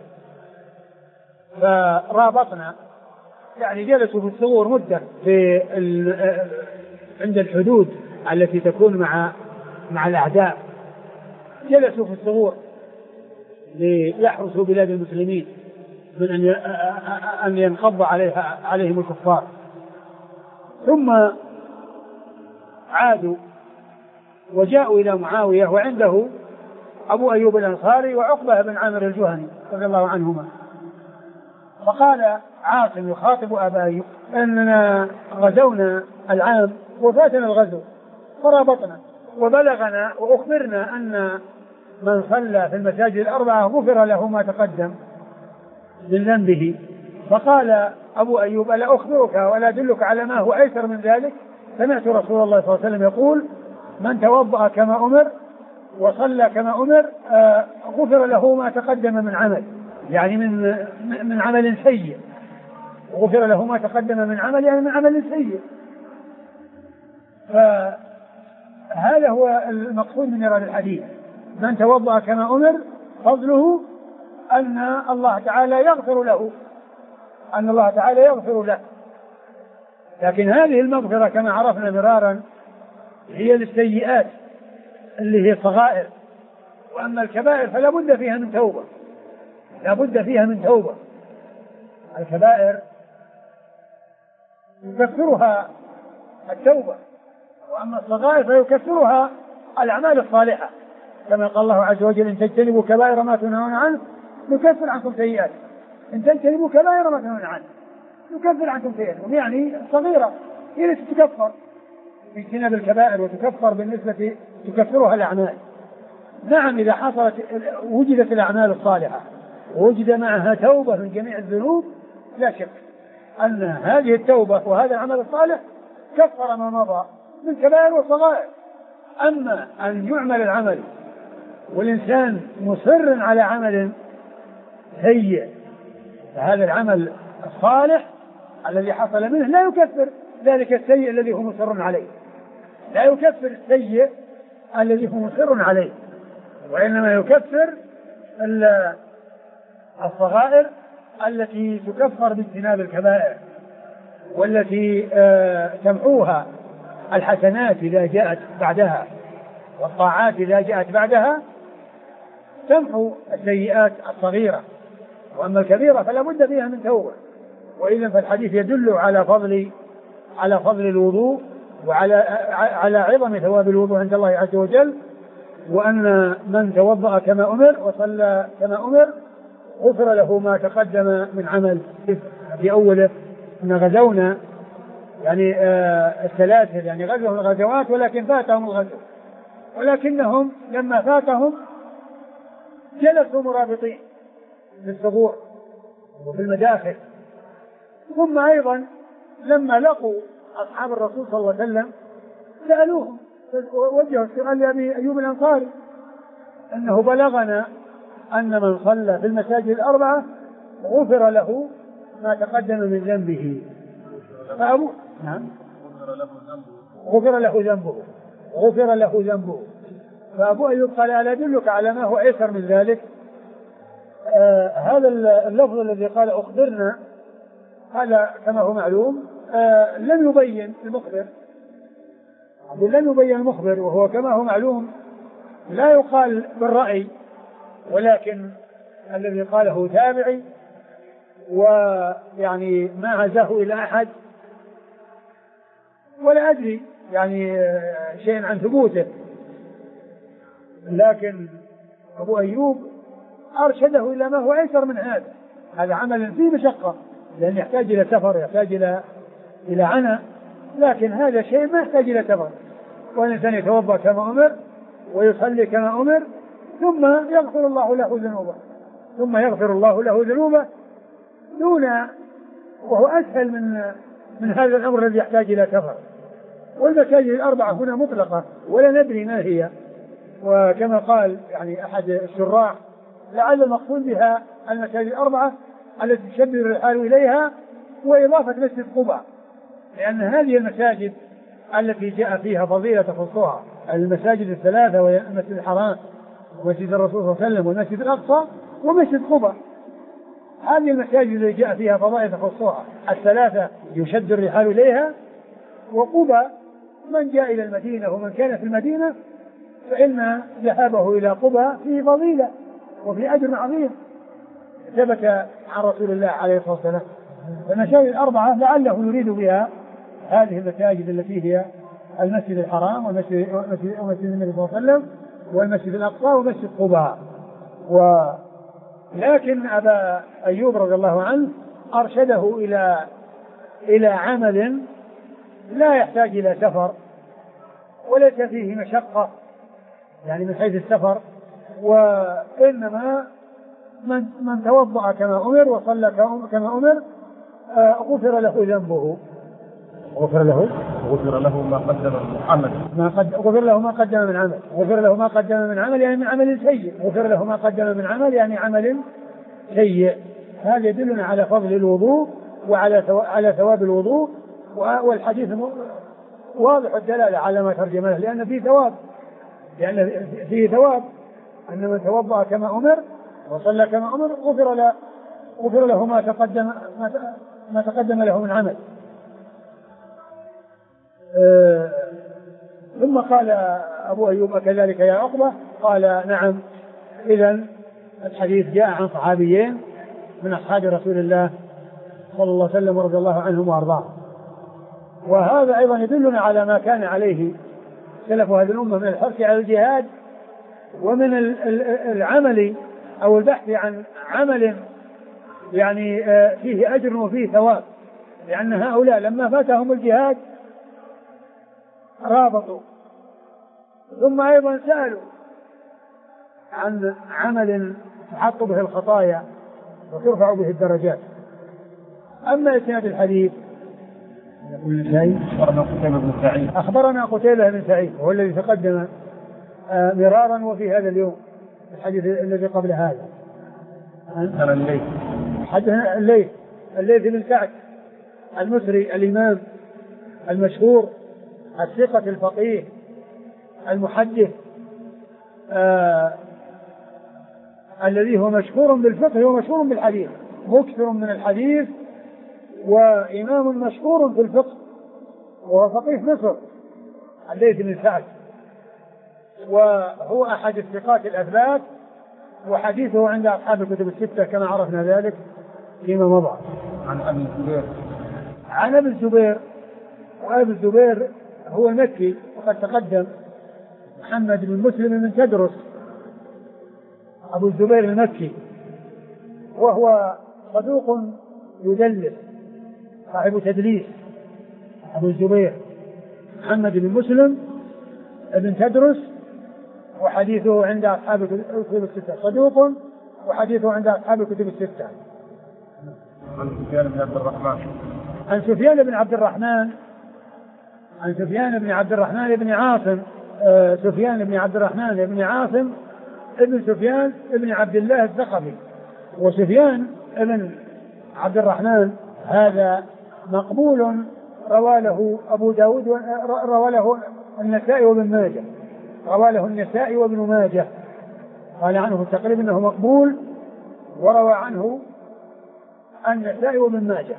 S2: فرابطنا، يعني جلسوا في الثغور مدة في عند الحدود التي تكون مع الأعداء، جلسوا في الثغور ليحرسوا بلاد المسلمين من أن ينقض عليهم الكفار، ثم عادوا وجاءوا إلى معاوية وعنده أبو أيوب الأنصاري وعقبة بن عامر الجهني رضي الله عنهما، فقال عاصم يخاطب أبا أيوب أننا غزونا العام وفاتنا الغزو فرابطنا، وبلغنا وأخبرنا أن من صلى في المساجد الأربعة غفر له ما تقدم من ذنبه. فقال أبو أيوب ألا أخبرك ولا أدلك على ما هو أيسر من ذلك؟ سمعت رسول الله صلى الله عليه وسلم يقول من توضأ كما أمر وصلى كما أمر غفر له ما تقدم من عمل، يعني من عمل سيء، غفر له ما تقدم من عمل يعني من عمل سيء. فهذا هو المقصود من إيراد الحديث، من توضأ كما أمر فضله أن الله تعالى يغفر له، أن الله تعالى يغفر له. لكن هذه المغفرة كما عرفنا مرارا هي للسيئات اللي هي الصغائر، وأما الكبائر فلا بد فيها من توبة، لا بد فيها من توبة. الكبائر يكفرها التوبة، وأما الصغائر فيكفرها الأعمال الصالحة، كما قال الله عز وجل إن تجتنبوا كبائر ما تنهون عنه نكفر عنكم سيئاتكم، إن تجتنبوا كبائر ما تنهون عنه نكفر عنكم سيئاتكم، يعني الصغيرة هي التي تكفر باجتناب الكبائر وتكفر بالنسبة تكفرها الأعمال. نعم إذا حصلت وجدت الأعمال الصالحة ووجد معها توبة من جميع الذنوب لا شك أن هذه التوبة وهذا العمل الصالح كفر ما مضى من كبائر والصغائر. أما أن يعمل العمل والإنسان مصر على عمل سيء فهذا العمل الصالح الذي حصل منه لا يكفر ذلك السيء الذي هو مصر عليه، لا يكفر السيء الذي هو مصر عليه، وإنما يكفر الصغائر التي تكفر باجتناب الكبائر، والتي تمحوها الحسنات إذا جاءت بعدها والطاعات إذا جاءت بعدها تمحو السيئات الصغيرة. وأما الكبيرة فلا بد فيها من توبة. وإذن فالحديث يدل على فضل الوضوء على عظم ثواب الوضوء عند الله عز وجل، وأن من توضأ كما أمر وصلى كما أمر غفر له ما تقدم من عمل. في أوله أن غزونا يعني الثلاثة يعني غزوهم الغزوات ولكن فاتهم الغزو، ولكنهم لما فاتهم جلسوا مرابطين في الصدور وفي المداخل. ثم أيضا لما لقوا أصحاب الرسول صلى الله عليه وسلم سألوهم وجهوا السؤال لأبي أيوب الأنصاري أنه بلغنا أن من صلى في المساجد الأربعة غفر له ما تقدم من ذنبه. نعم غفر له ذنبه. فأبو أيوب قال ألا أدلك على ما هو أيسر من ذلك؟ هذا اللفظ الذي قال أخبرنا هذا كما هو معلوم لم يبين المخبر، وهو كما هو معلوم لا يقال بالرأي، ولكن الذي قاله تابعي ويعني ما عزاه إلى أحد ولا أدري يعني شيء عن ثبوته، لكن أبو أيوب أرشده إلى ما هو أيسر من هذا عمل فيه مشقة لأن يحتاج إلى سفر، يحتاج إلى عناء، لكن هذا شيء ما يحتاج إلى سفر، والإنسان يتوضأ كما أمر ويصلي كما أمر ثم يغفر الله له ذنوبه دون، وهو أسهل من هذا الأمر الذي يحتاج إلى سفر. والمساجد الأربعة هنا مطلقة ولا ندري ما هي، وكما قال يعني أحد الشراح لعل المقصود بها المساجد الأربعة التي تشدد الرحال إليها وإضافة مسجد قباء، لأن هذه المساجد التي جاء فيها فضيلة تخصها المساجد الثلاثة والمسجد الحرام ومسجد الرسول صلى الله عليه وسلم والمسجد الأقصى ومسجد قباء. هذه المساجد التي جاء فيها فضائل تخصها الثلاثة يشد الرحال إليها، وقباء من جاء إلى المدينة ومن كان في المدينة فإن ذهابه إلى قباء فيه فضيلة وفي أجر عظيم ثبت عن رسول الله عليه الصلاة والسلام. فالمساجد الأربعة لعله يريد بها هذه المساجد التي هي المسجد الحرام ومسجد النبي صلى الله عليه وسلم والمسجد الأقصى ومسجد قباء. لكن أبا أيوب رضي الله عنه أرشده إلى عمل لا يحتاج إلى سفر وليس فيه مشقة يعني من حيث السفر، وإنما من توضأ كما أمر وصلى كما أمر غفر له ذنبه. غفر له ما قدم من عمل. غفر له ما قدم من عمل يعني من عمل سيء. غفر له ما قدم من عمل يعني عمل سيء. هذا يدلنا على فضل الوضوء وعلى ثواب الوضوء، والحديث واضح الدلالة على ما ترجمه، لأن فيه ثواب أن من توضأ كما أمر وصلى كما أمر غفر له ما تقدم له من عمل. ثم قال أبو أيوب كذلك يا عقبة؟ قال نعم. إذن الحديث جاء عن صحابيين من أصحاب رسول الله صلى الله عليه وسلم ورضي الله عنهم وأرضاهم. وهذا أيضا يدلنا على ما كان عليه سلف هذه الأمة من الحرص على الجهاد ومن العمل أو البحث عن عمل يعني فيه أجر وفيه ثواب، لأن هؤلاء لما فاتهم الجهاد رابطوا، ثم أيضا سألوا عن عمل تحط به الخطايا وترفع به الدرجات. أما إسناد الحديث أخبرنا قتيبة بن سعيد وهو الذي تقدم مرارا وفي هذا اليوم الحديث الذي قبل هذا. حدثنا الليث بن سعد المصري الإمام المشهور الثقة الفقيه المحدث الذي هو مشهور بالفقه ومشهور بالحديث، مكثر من الحديث وإمام مشهور في الفقه وهو فقيه مصر الليث بن سعد، وهو أحد الثقات الأثبات، وحديثه عند أصحاب الكتب الستة كما عرفنا ذلك فيما مضى. عن أبي الزبير وأبي الزبير هو المكي وقد تقدم محمد بن مسلم من تدرس، أبو الزبير المكي، وهو صدوق يدلس صاحب تدليس. أبو الزبير محمد بن مسلم بن تدرس وحديثه عند أصحاب الكتب الستة، صدوق وحديثه عند أصحاب الكتب الستة.
S1: عن سفيان بن عبد الرحمن
S2: عن سفيان بن عبد الرحمن عن سفيان بن عبد الرحمن بن عاصم سفيان بن عبد الرحمن بن عاصم ابن سفيان ابن عبد الله الثقفي. وسفيان ابن عبد الرحمن هذا مقبول، روى له أبو داود روى له النسائي وابن ماجه، روى له النسائي وابن ماجه، قال عنه في التقريب انه مقبول، وروى عنه النسائي وابن ماجه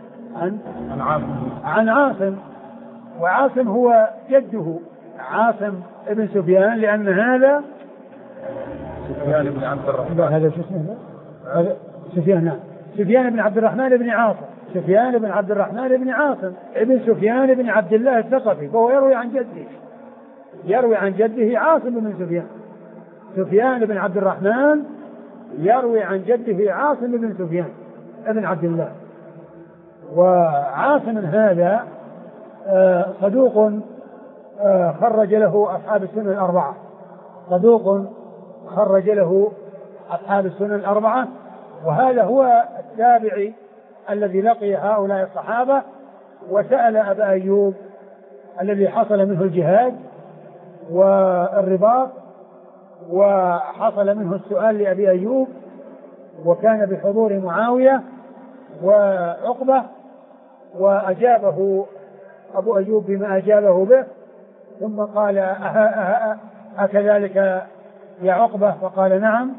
S2: عن عاصم. وعاصم هو جده عاصم ابن سفيان، لأن هذا
S1: سفيان بن عبد الرحمن
S2: هذا شو اسمه هذا سفيان بن عبد الرحمن بن عاصم، سفيان بن عبد الرحمن بن عاصم ابن سفيان بن عبد الله الثقفي، فهو يروي عن جده عاصم بن سفيان. سفيان بن عبد الرحمن يروي عن جده عاصم بن سفيان ابن عبد الله. وعاصم هذا صدوق خرج له أصحاب السنن الأربعة، صدوق خرج له أصحاب السنن الأربعة، وهذا هو التابعي الذي لقي هؤلاء الصحابة وسأل أبا أيوب الذي حصل منه الجهاد والرباط، وحصل منه السؤال لأبي أيوب، وكان بحضور معاوية وعقبة، وأجابه أبو أيوب بما أجابه به، ثم قال أكذلك يا عقبة؟ فقال نعم،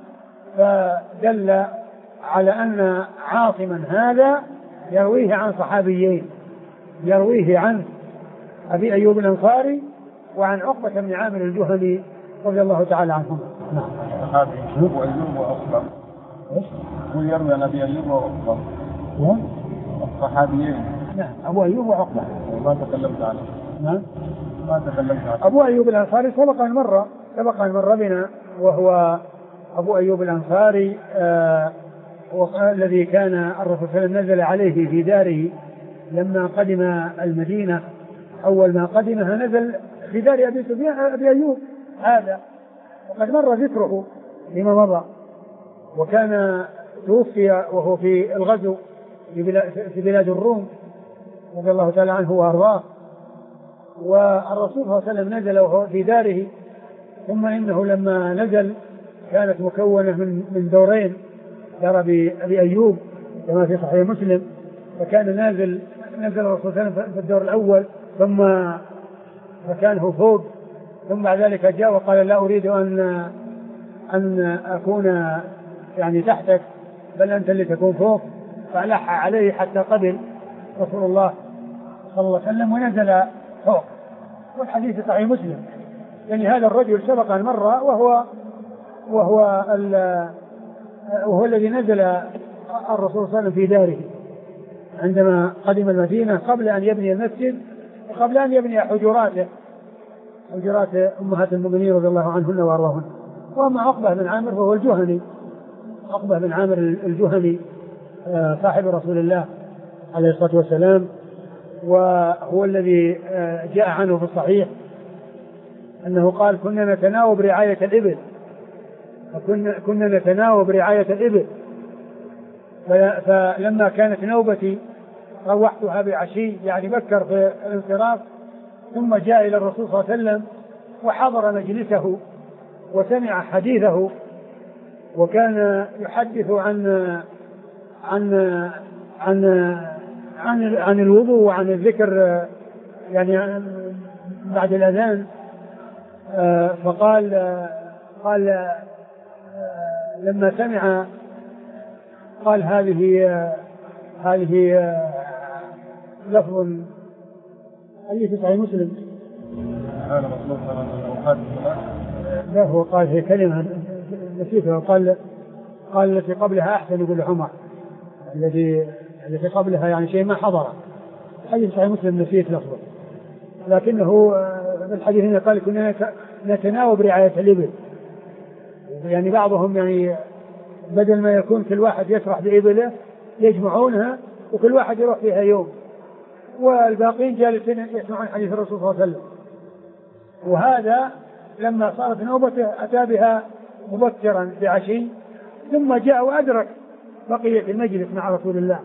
S2: فدل على أن عاصما هذا يرويه عن صحابيين، يرويه عن أبي أيوب الأنصاري وعن عقبة بن عامر الجهني رضي الله تعالى عنهما. نعم.
S1: أبو أيوب وعقبة ويروي عن أبي أيوب وعقبة الصحابيين.
S2: نعم أبو أيوب وعقبة.
S1: ما تكلمت عنه.
S2: نعم
S1: ما تكلمت عنه.
S2: أبو أيوب الأنصاري سبق أن مر بنا، وهو أبو أيوب الأنصاري الذي كان الرسول صلى الله عليه وسلم نزل عليه في داره لما قدم المدينة. أول ما قدمها نزل في دار أبي أيوب هذا، وقد مر ذكره فيما مضى، وكان توفي وهو في الغزو في بلاد الروم رضي الله تعالى عنه وأرضاه، والرسول صلى الله عليه وسلم نزل وهو في داره، ثم إنه لما نزل كانت مكونة من دورين، دار أبي أيوب كما في صحيح مسلم، فكان نزل الرسول صلى الله عليه وسلم في الدور الأول، ثم مكانه فوق، ثم بعد ذلك جاء وقال لا أريد أن أكون يعني تحتك، بل أنت اللي تكون فوق، فألح عليه حتى قبل رسول الله صلى الله عليه وسلم ونزل فوق. والحديث صحيح مسلم، يعني هذا الرجل سبق أن مر وهو الذي نزل الرسول صلى الله عليه وسلم في داره عندما قدم المدينة قبل أن يبني المسجد، وقبل أن يبني حجرات أمهات المؤمنين رضي الله عنهن وأرضاهن. وأما عقبة بن عامر فهو الجهني، عقبة بن عامر الجهني صاحب رسول الله عليه الصلاة والسلام، وهو الذي جاء عنه في الصحيح أنه قال كنا نتناوب رعاية الإبل، فلما كانت نوبتي روحتها بعشي، يعني بكر في الانصراف، ثم جاء إلى الرسول صلى الله عليه وسلم وحضر مجلسه وسمع حديثه، وكان يحدث عن الوضوء وعن الذكر يعني بعد الأذان. فقال لما سمع قال هذه لفظ أي في صحيح مسلم لا، هو قال هي كلمة نسيتها، قال التي قبلها أحسن يقول عمر، التي قبلها يعني شيء ما حضر. حديث صحيح مسلم نسيت لفظه، لكنه في الحديث هنا قال كنا نتناوب رعاية الإبل، يعني بعضهم يعني بدل ما يكون كل واحد يسرح بإبله يجمعونها وكل واحد يروح فيها يوم، والباقين جالسين يسمعون حديث الرسول صلى الله عليه وسلم. وهذا لما صارت نوبته أتى بها مبكرا بعشي، ثم جاء وأدرك بقية المجلس مع رسول الله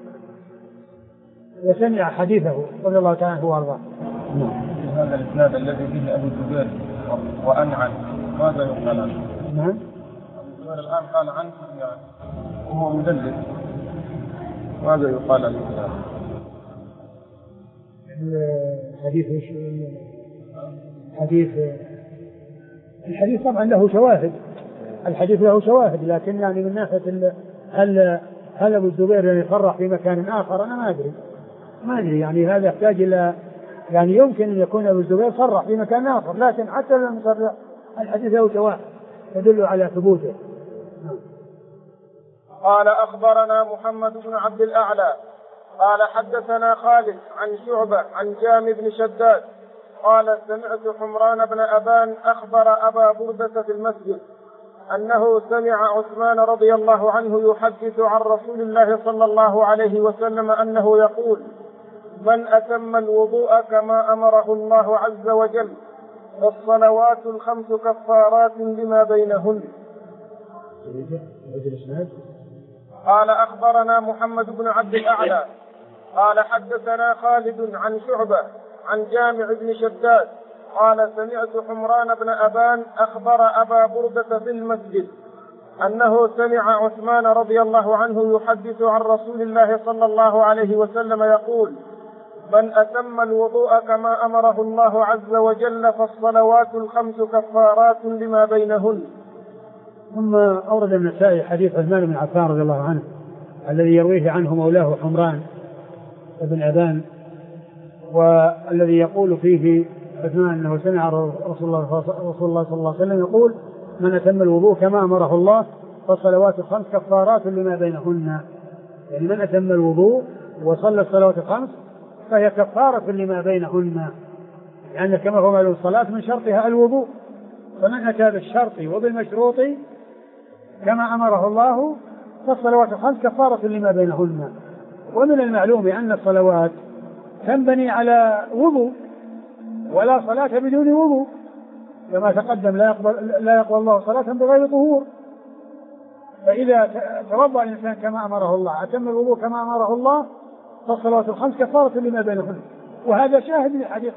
S2: وسمع حديثه رضي الله تعالى عنه وارضاه.
S1: هذا الإسناد الذي فيه أبو الزبير وأنعم ماذا يقال عنه؟
S2: نعم.
S1: أبو الزبير الآن قال عنه يعني وهو مدلس، ماذا يقال عنه؟
S2: الحديث طبعا له شواهد، الحديث له شواهد، لكن يعني من ناحية هل أبو الزبير يعني يصرح في مكان آخر أنا ما أدري يعني هذا يحتاج إلى يعني يمكن أن يكون أبو الزبير صرح في مكان آخر، لكن حتى لم يصرح الحديث له شواهد تدل على ثبوته.
S1: قال أخبرنا محمد بن عبد الأعلى قال حدثنا خالد عن شعبة عن جام بن شداد قال سمعت حمران بن أبان أخبر أبا بردة في المسجد أنه سمع عثمان رضي الله عنه يحدث عن رسول الله صلى الله عليه وسلم أنه يقول من أتم الوضوء كما أمره الله عز وجل فالصلوات الخمس كفارات لما بينهن. قال أخبرنا محمد بن عبد الأعلى قال حدثنا خالد عن شعبة عن جامع بن شداد قال سمعت حمران بن أبان أخبر أبا بردة في المسجد أنه سمع عثمان رضي الله عنه يحدث عن رسول الله صلى الله عليه وسلم يقول من أتم الوضوء كما أمره الله عز وجل فالصلوات الخمس كفارات لما بينهن.
S2: ثم أورد النسائي حديث عثمان بن عفان رضي الله عنه الذي يرويه عنه مولاه حمران بن أبان، والذي يقول فيه عثمان أنه سمع رسول الله صلى الله عليه وسلم يقول من أتم الوضوء كما أمره الله فالصلوات الخمس كفارات لما بينهن، يعني من أتم الوضوء وصلى الصلوات الخمس فهي كفارة لما بينهن، يعني كما هو معلوم الصلاة من شرطها الوضوء، فمن أتى بالشرط وبالمشروط كما أمره الله فالصلوات الخمس كفارة لما بينهن. ومن المعلوم أن الصلوات تنبني على وضوء، ولا صلاة بدون وضوء كما تقدم، لا يقبل الله صلاة بغير طهور. فإذا توضأ الإنسان كما أمره الله أتم الوضوء كما أمره الله فالصلوات الخمس كفارة لما بينهن. وهذا شاهد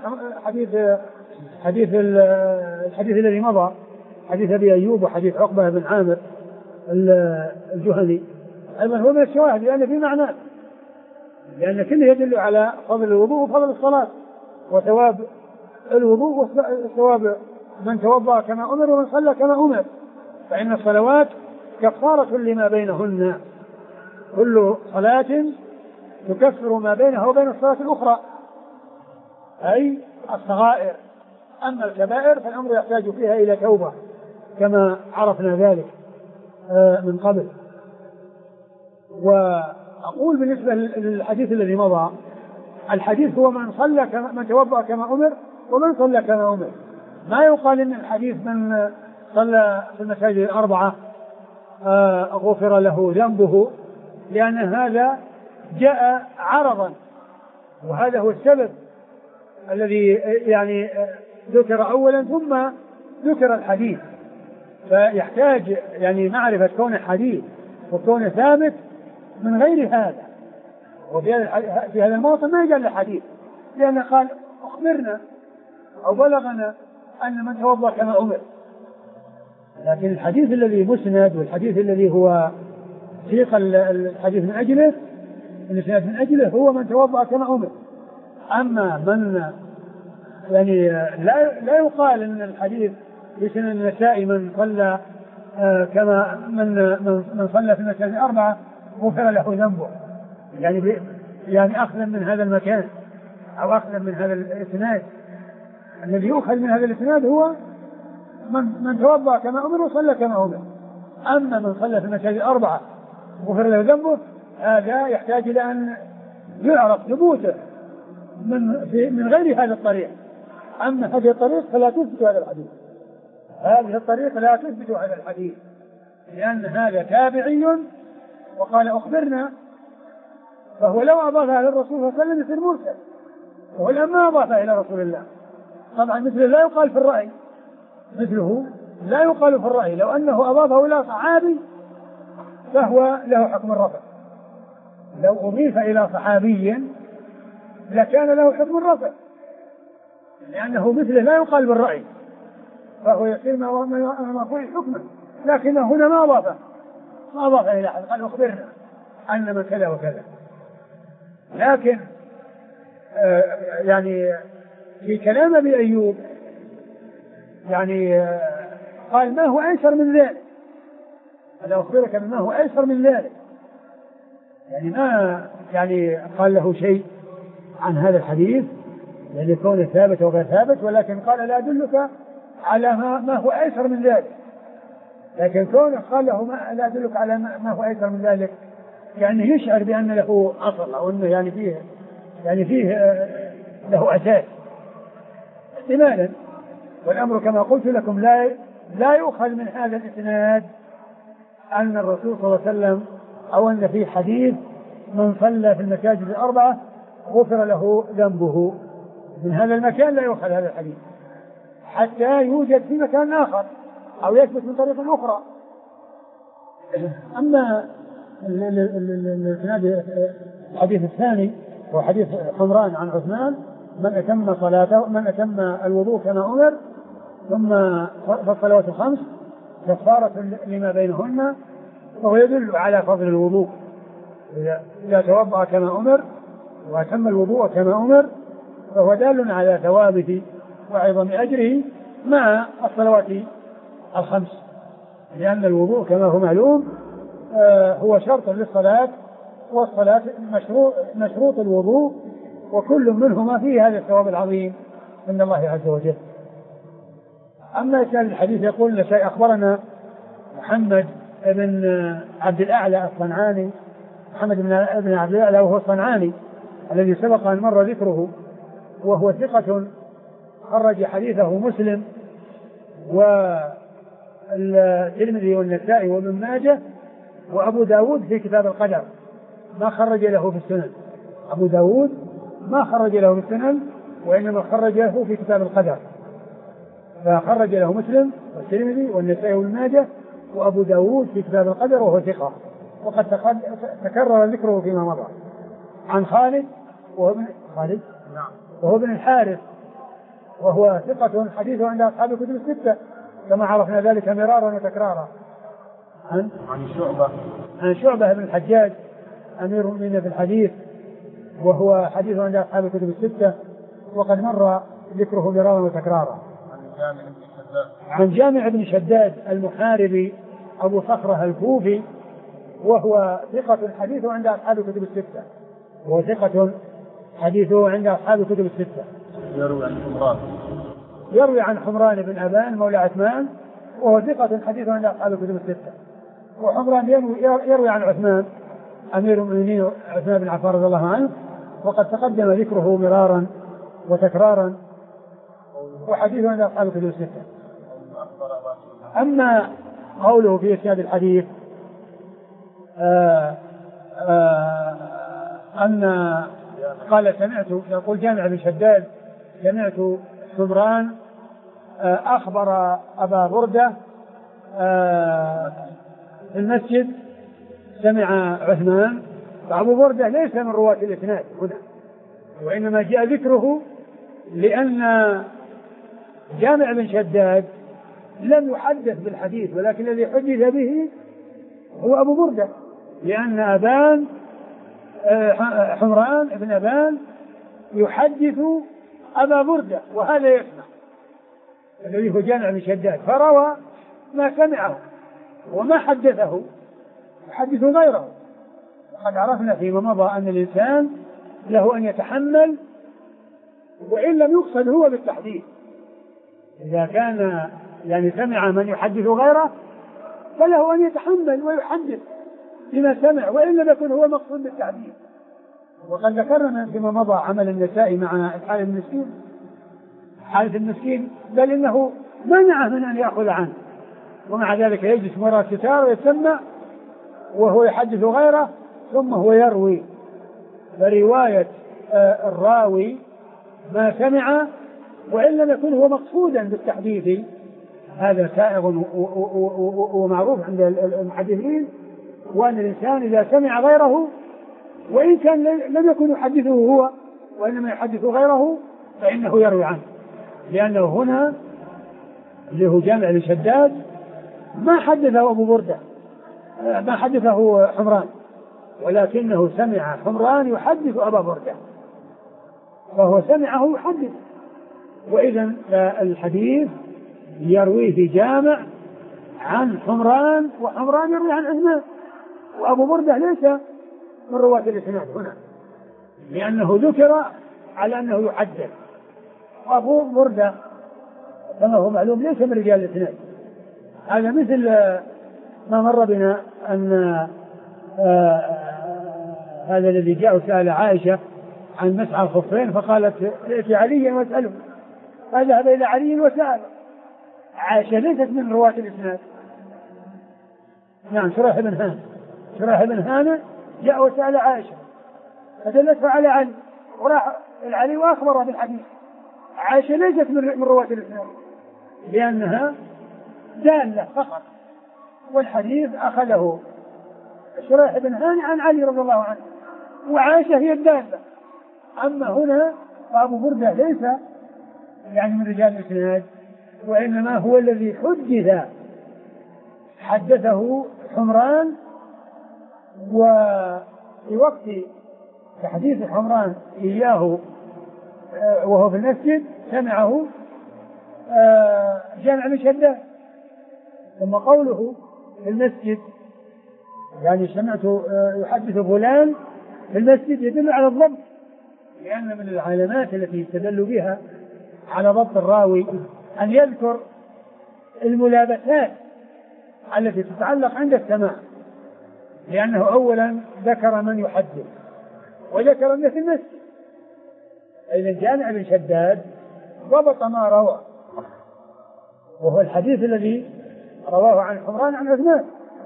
S2: الحديث الذي مضى، حديث أبي أيوب وحديث عقبة بن عامر الجهني، أيضا هو من الشواهد لأن في معنى، لأن كله يدل على فضل الوضوء وفضل الصلاة وثواب الوضوء وثواب من توضأ كما أمر ومن صلى كما أمر، فإن الصلوات كفارة لما بينهن، كل صلاة تكفر ما بينها وبين الصلاة الأخرى، أي الصغائر. أما الكبائر فالأمر يحتاج فيها إلى توبة كما عرفنا ذلك من قبل. وأقول بالنسبة للحديث الذي مضى الحديث هو من توضأ كما أمر ومن صلى كما أمر. ما يقال إن الحديث من صلى في المساجد الأربعة غفر له ذنبه، لأن هذا جاء عرضا، وهذا هو السبب الذي يعني ذكر أولا ثم ذكر الحديث. فيحتاج يعني معرفة كون الحديث وكون ثابت من غير هذا. وفي هذا الموطن ما يقال الحديث، لأن قال أخبرنا أو بلغنا أن من توضأ كما أمر. لكن الحديث الذي مسند والحديث الذي هو سيق الحديث من أجله الإسناد من أجله هو من توضأ كما أمر. أما من يعني لا يقال أن الحديث بسنن النسائي من صلى كما من صلى في المساجد الأربعة غفر له ذنبه، يعني أخذا من هذا المكان أو أخذا من هذا الإسناد. الذي يؤخذ من هذا الإسناد هو من توضأ كما أمر وصلى كما أمر. أما من صلى في المساجد الأربعة غفر له ذنبه، هذا يحتاج إلى أن يعرف ثبوته من غير هذا الطريق. أما هذه الطريق فلا تثبت هذا الحديث، هذه الطريق لا تثبت هذا الحديث، لأن هذا تابعي وقال أخبرنا، فهو لو أضافها للرسول صلى الله عليه وسلم يصير مرسل، وهو لما أضافها إلى رسول الله. طبعا مثله لا يقال في الرأي، مثله لا يقال في الرأي، لو أنه أضافه إلى صحابي فهو له حكم الرفع، لو أضيف إلى صحابي لكان له حكم الرفع، لأنه مثله لا يقال بالرأي، فهو يصير مرفوع حكما. لكن هنا ما أضاف إلى أحد، قال أخبرنا أن من كذا وكذا. لكن يعني في كلام أبي أيوب يعني قال ما هو أيسر من ذلك، أنا أخبرك بما هو أيسر من ذلك، يعني ما يعني قال له شيء عن هذا الحديث يعني كونه ثابت وغير ثابت، ولكن قال لا أدلك على ما هو أيسر من ذلك. لكن كونه قال له لا أدلك على ما هو أيسر من ذلك، يعني يشعر بأن له أصل، أو أنه يعني فيه له أساس احتمالا. والأمر كما قلت لكم لا يؤخذ من هذا الإسناد أن الرسول صلى الله عليه وسلم أو أن في حديث من صلى في المساجد الأربعة غفر له ذنبه. من هذا المكان لا يؤخذ هذا الحديث حتى يوجد في مكان آخر أو يثبت من طريق أخرى. أما الحديث الثاني هو حديث حمران عن عثمان من أتم صلاته من أتم الوضوء كما أمر ثم فالصلوات الخمس كفارة لما بينهن، فهو يدل على فضل الوضوء. إذا توضأ كما أمر وأتم الوضوء كما أمر فهو دال على ثوابه وعظم أجره مع الصلوات الخمس، لأن الوضوء كما هو معلوم هو شرط للصلاة، والصلاة مشروط الوضوء، وكل منهما فيه هذا الثواب العظيم من الله عز وجل. أما إسناد الحديث يقول النسائي أخبرنا محمد بن عبد الأعلى الصنعاني، محمد بن عبد الأعلى وهو الصنعاني الذي سبق أن مر ذكره، وهو ثقة خرج حديثه مسلم والترمذي والنسائي وابن ماجه وأبو داود في كتاب القدر، ما خرج له في السنن. أبو داود ما خرج له في السنن وإنما خرج له في كتاب القدر، فخرج له مسلم والترمذي والنسائي وابن ماجه وأبو داود في كتاب القدر، وهو ثقة وقد تكرر ذكره فيما مضى. عن خالد وهو ابن الحارث وهو ثقة حديثه عند أصحاب الكتب الستة كما عرفنا ذلك مرارا وتكرارا. عن شعبة بن الحجاج أمير المؤمنين في الحديث، وهو حديثه عند أصحاب الكتب الستة وقد مر ذكره مرارا وتكرارا. عن جامع بن شداد المحاربي أبو صخرة الكوفي، وهو ثقة حديثه عند أصحاب الكتب الستة، وهو ثقة حديثه عند أصحاب الكتب الستة. يروي عن حمران بن أبان مولى عثمان، وهو ثقة حديثه عند أصحاب الكتب الستة. وحمران يروي عن عثمان أمير المؤمنين عثمان بن عفان رضي الله عنه، وقد تقدم ذكره مرارا وتكرارا، وحديث عند أصحاب الكتب الستة. أما قوله في إسناد الحديث أن قال سمعت، يقول جامع بن شداد سمعت حمران أخبر أبا بردة في المسجد سمع عثمان، فأبو بردة ليس من رواة الإسناد هنا، وإنما جاء ذكره لأن جامع بن شداد لم يحدث بالحديث، ولكن الذي حدث به هو أبو بردة، لأن أبان حمران ابن أبان يحدث أبا بردة وهذا يسمع، الذي هو جامع بن شداد، فروى ما سمعه وما حدثه يحدث غيره. وقد عرفنا فيما مضى أن الإنسان له أن يتحمل وإن لم يقصد هو بالتحديث، إذا كان يعني سمع من يحدث غيره فله أن يتحمل ويحدث بما سمع وإن لم يكن هو مقصود بالتحديث. وقد ذكرنا فيما مضى عمل النسائي مع حالة المسكين، بل إنه منعه من أن يأخذ عنه، ومع ذلك يجلس وراء الستار ويسمع وهو يحدث غيره ثم هو يروي. فرواية الراوي ما سمع وإن لم يكن هو مقصودا بالتحديث هذا سائغ ومعروف عند المحدثين، وأن الإنسان إذا سمع غيره وإن كان لم يكن يحدثه هو وإنما يحدث غيره فإنه يروي عنه، لأنه هنا اللي هو جامع بن شداد ما حدثه أبو بردة، ما حدثه حمران، ولكنه سمع حمران يحدث أبا بردة، فهو سمعه يحدث. وإذا الحديث يرويه جامع عن حمران، وحمران يروي عن عثمان، وأبو بردة ليس من رواة الإسناد هنا، لأنه ذكر على أنه يحدث، وأبو بردة كما هو معلوم ليس من رجال الإسناد. هذا مثل ما مر بنا أن هذا الذي جاء وسأل عائشة عن مسعى الخفين فقالت ائت علي واسأله، فذهب إلى علي وسأل. عائشة ليست من رواة الإسناد. نعم، شريح بن هانة جاء وسأل عائشة فدلته على علي، وراح العلي وأخبره بالحديث. عائشة ليست من رواة الإسناد لأنها دالة فقط، والحديث أخذه شريح بن هانة عن علي رضي الله عنه، وعائشة هي الدالة. أما هنا فأبو بردة ليس يعني من رجال الإسناد، وإنما هو الذي حدثه حمران، وفي وقت تحديث حمران إياه وهو في المسجد سمعه جامع بن شداد. ثم قوله في المسجد يعني سمعت يحدث فلان في المسجد يدل على الضبط، لأن من العلامات التي يستدل بها على ضبط الراوي أن يذكر الملابسات التي تتعلق عند السماع، لأنه أولا ذكر من يحدث وذكر أنه في المسجد. إذن جامع بن شداد ضبط ما روى، وهو الحديث الذي رواه عن حمران عن عثمان.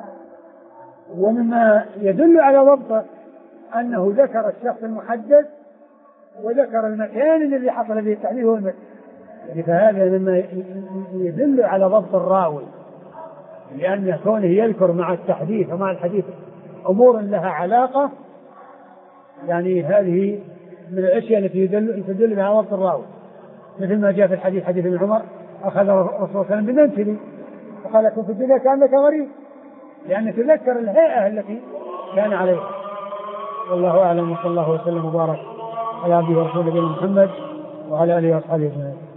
S2: ومما يدل على ضبطه أنه ذكر الشخص المحدث وذكر المكان الذي حصل به التحديث هو المسجد، فهذا مما يدل على ضبط الراوي، لأن كونه يذكر مع التحديث ومع الحديث أمور لها علاقة، يعني هذه من الأشياء التي تدل على ضبط الراوي، مثل ما جاء في الحديث حديث ابن عمر أخذ الرسول صلى الله عليه وسلم بمنسلي وقال كن في الدنيا كأنك غريب، لأن تذكر الهيئة التي كان عليها. والله أعلم، وصلى الله وسلم وبارك على عبده ورسوله نبينا محمد وعلى آله وأصحابه أجمعين.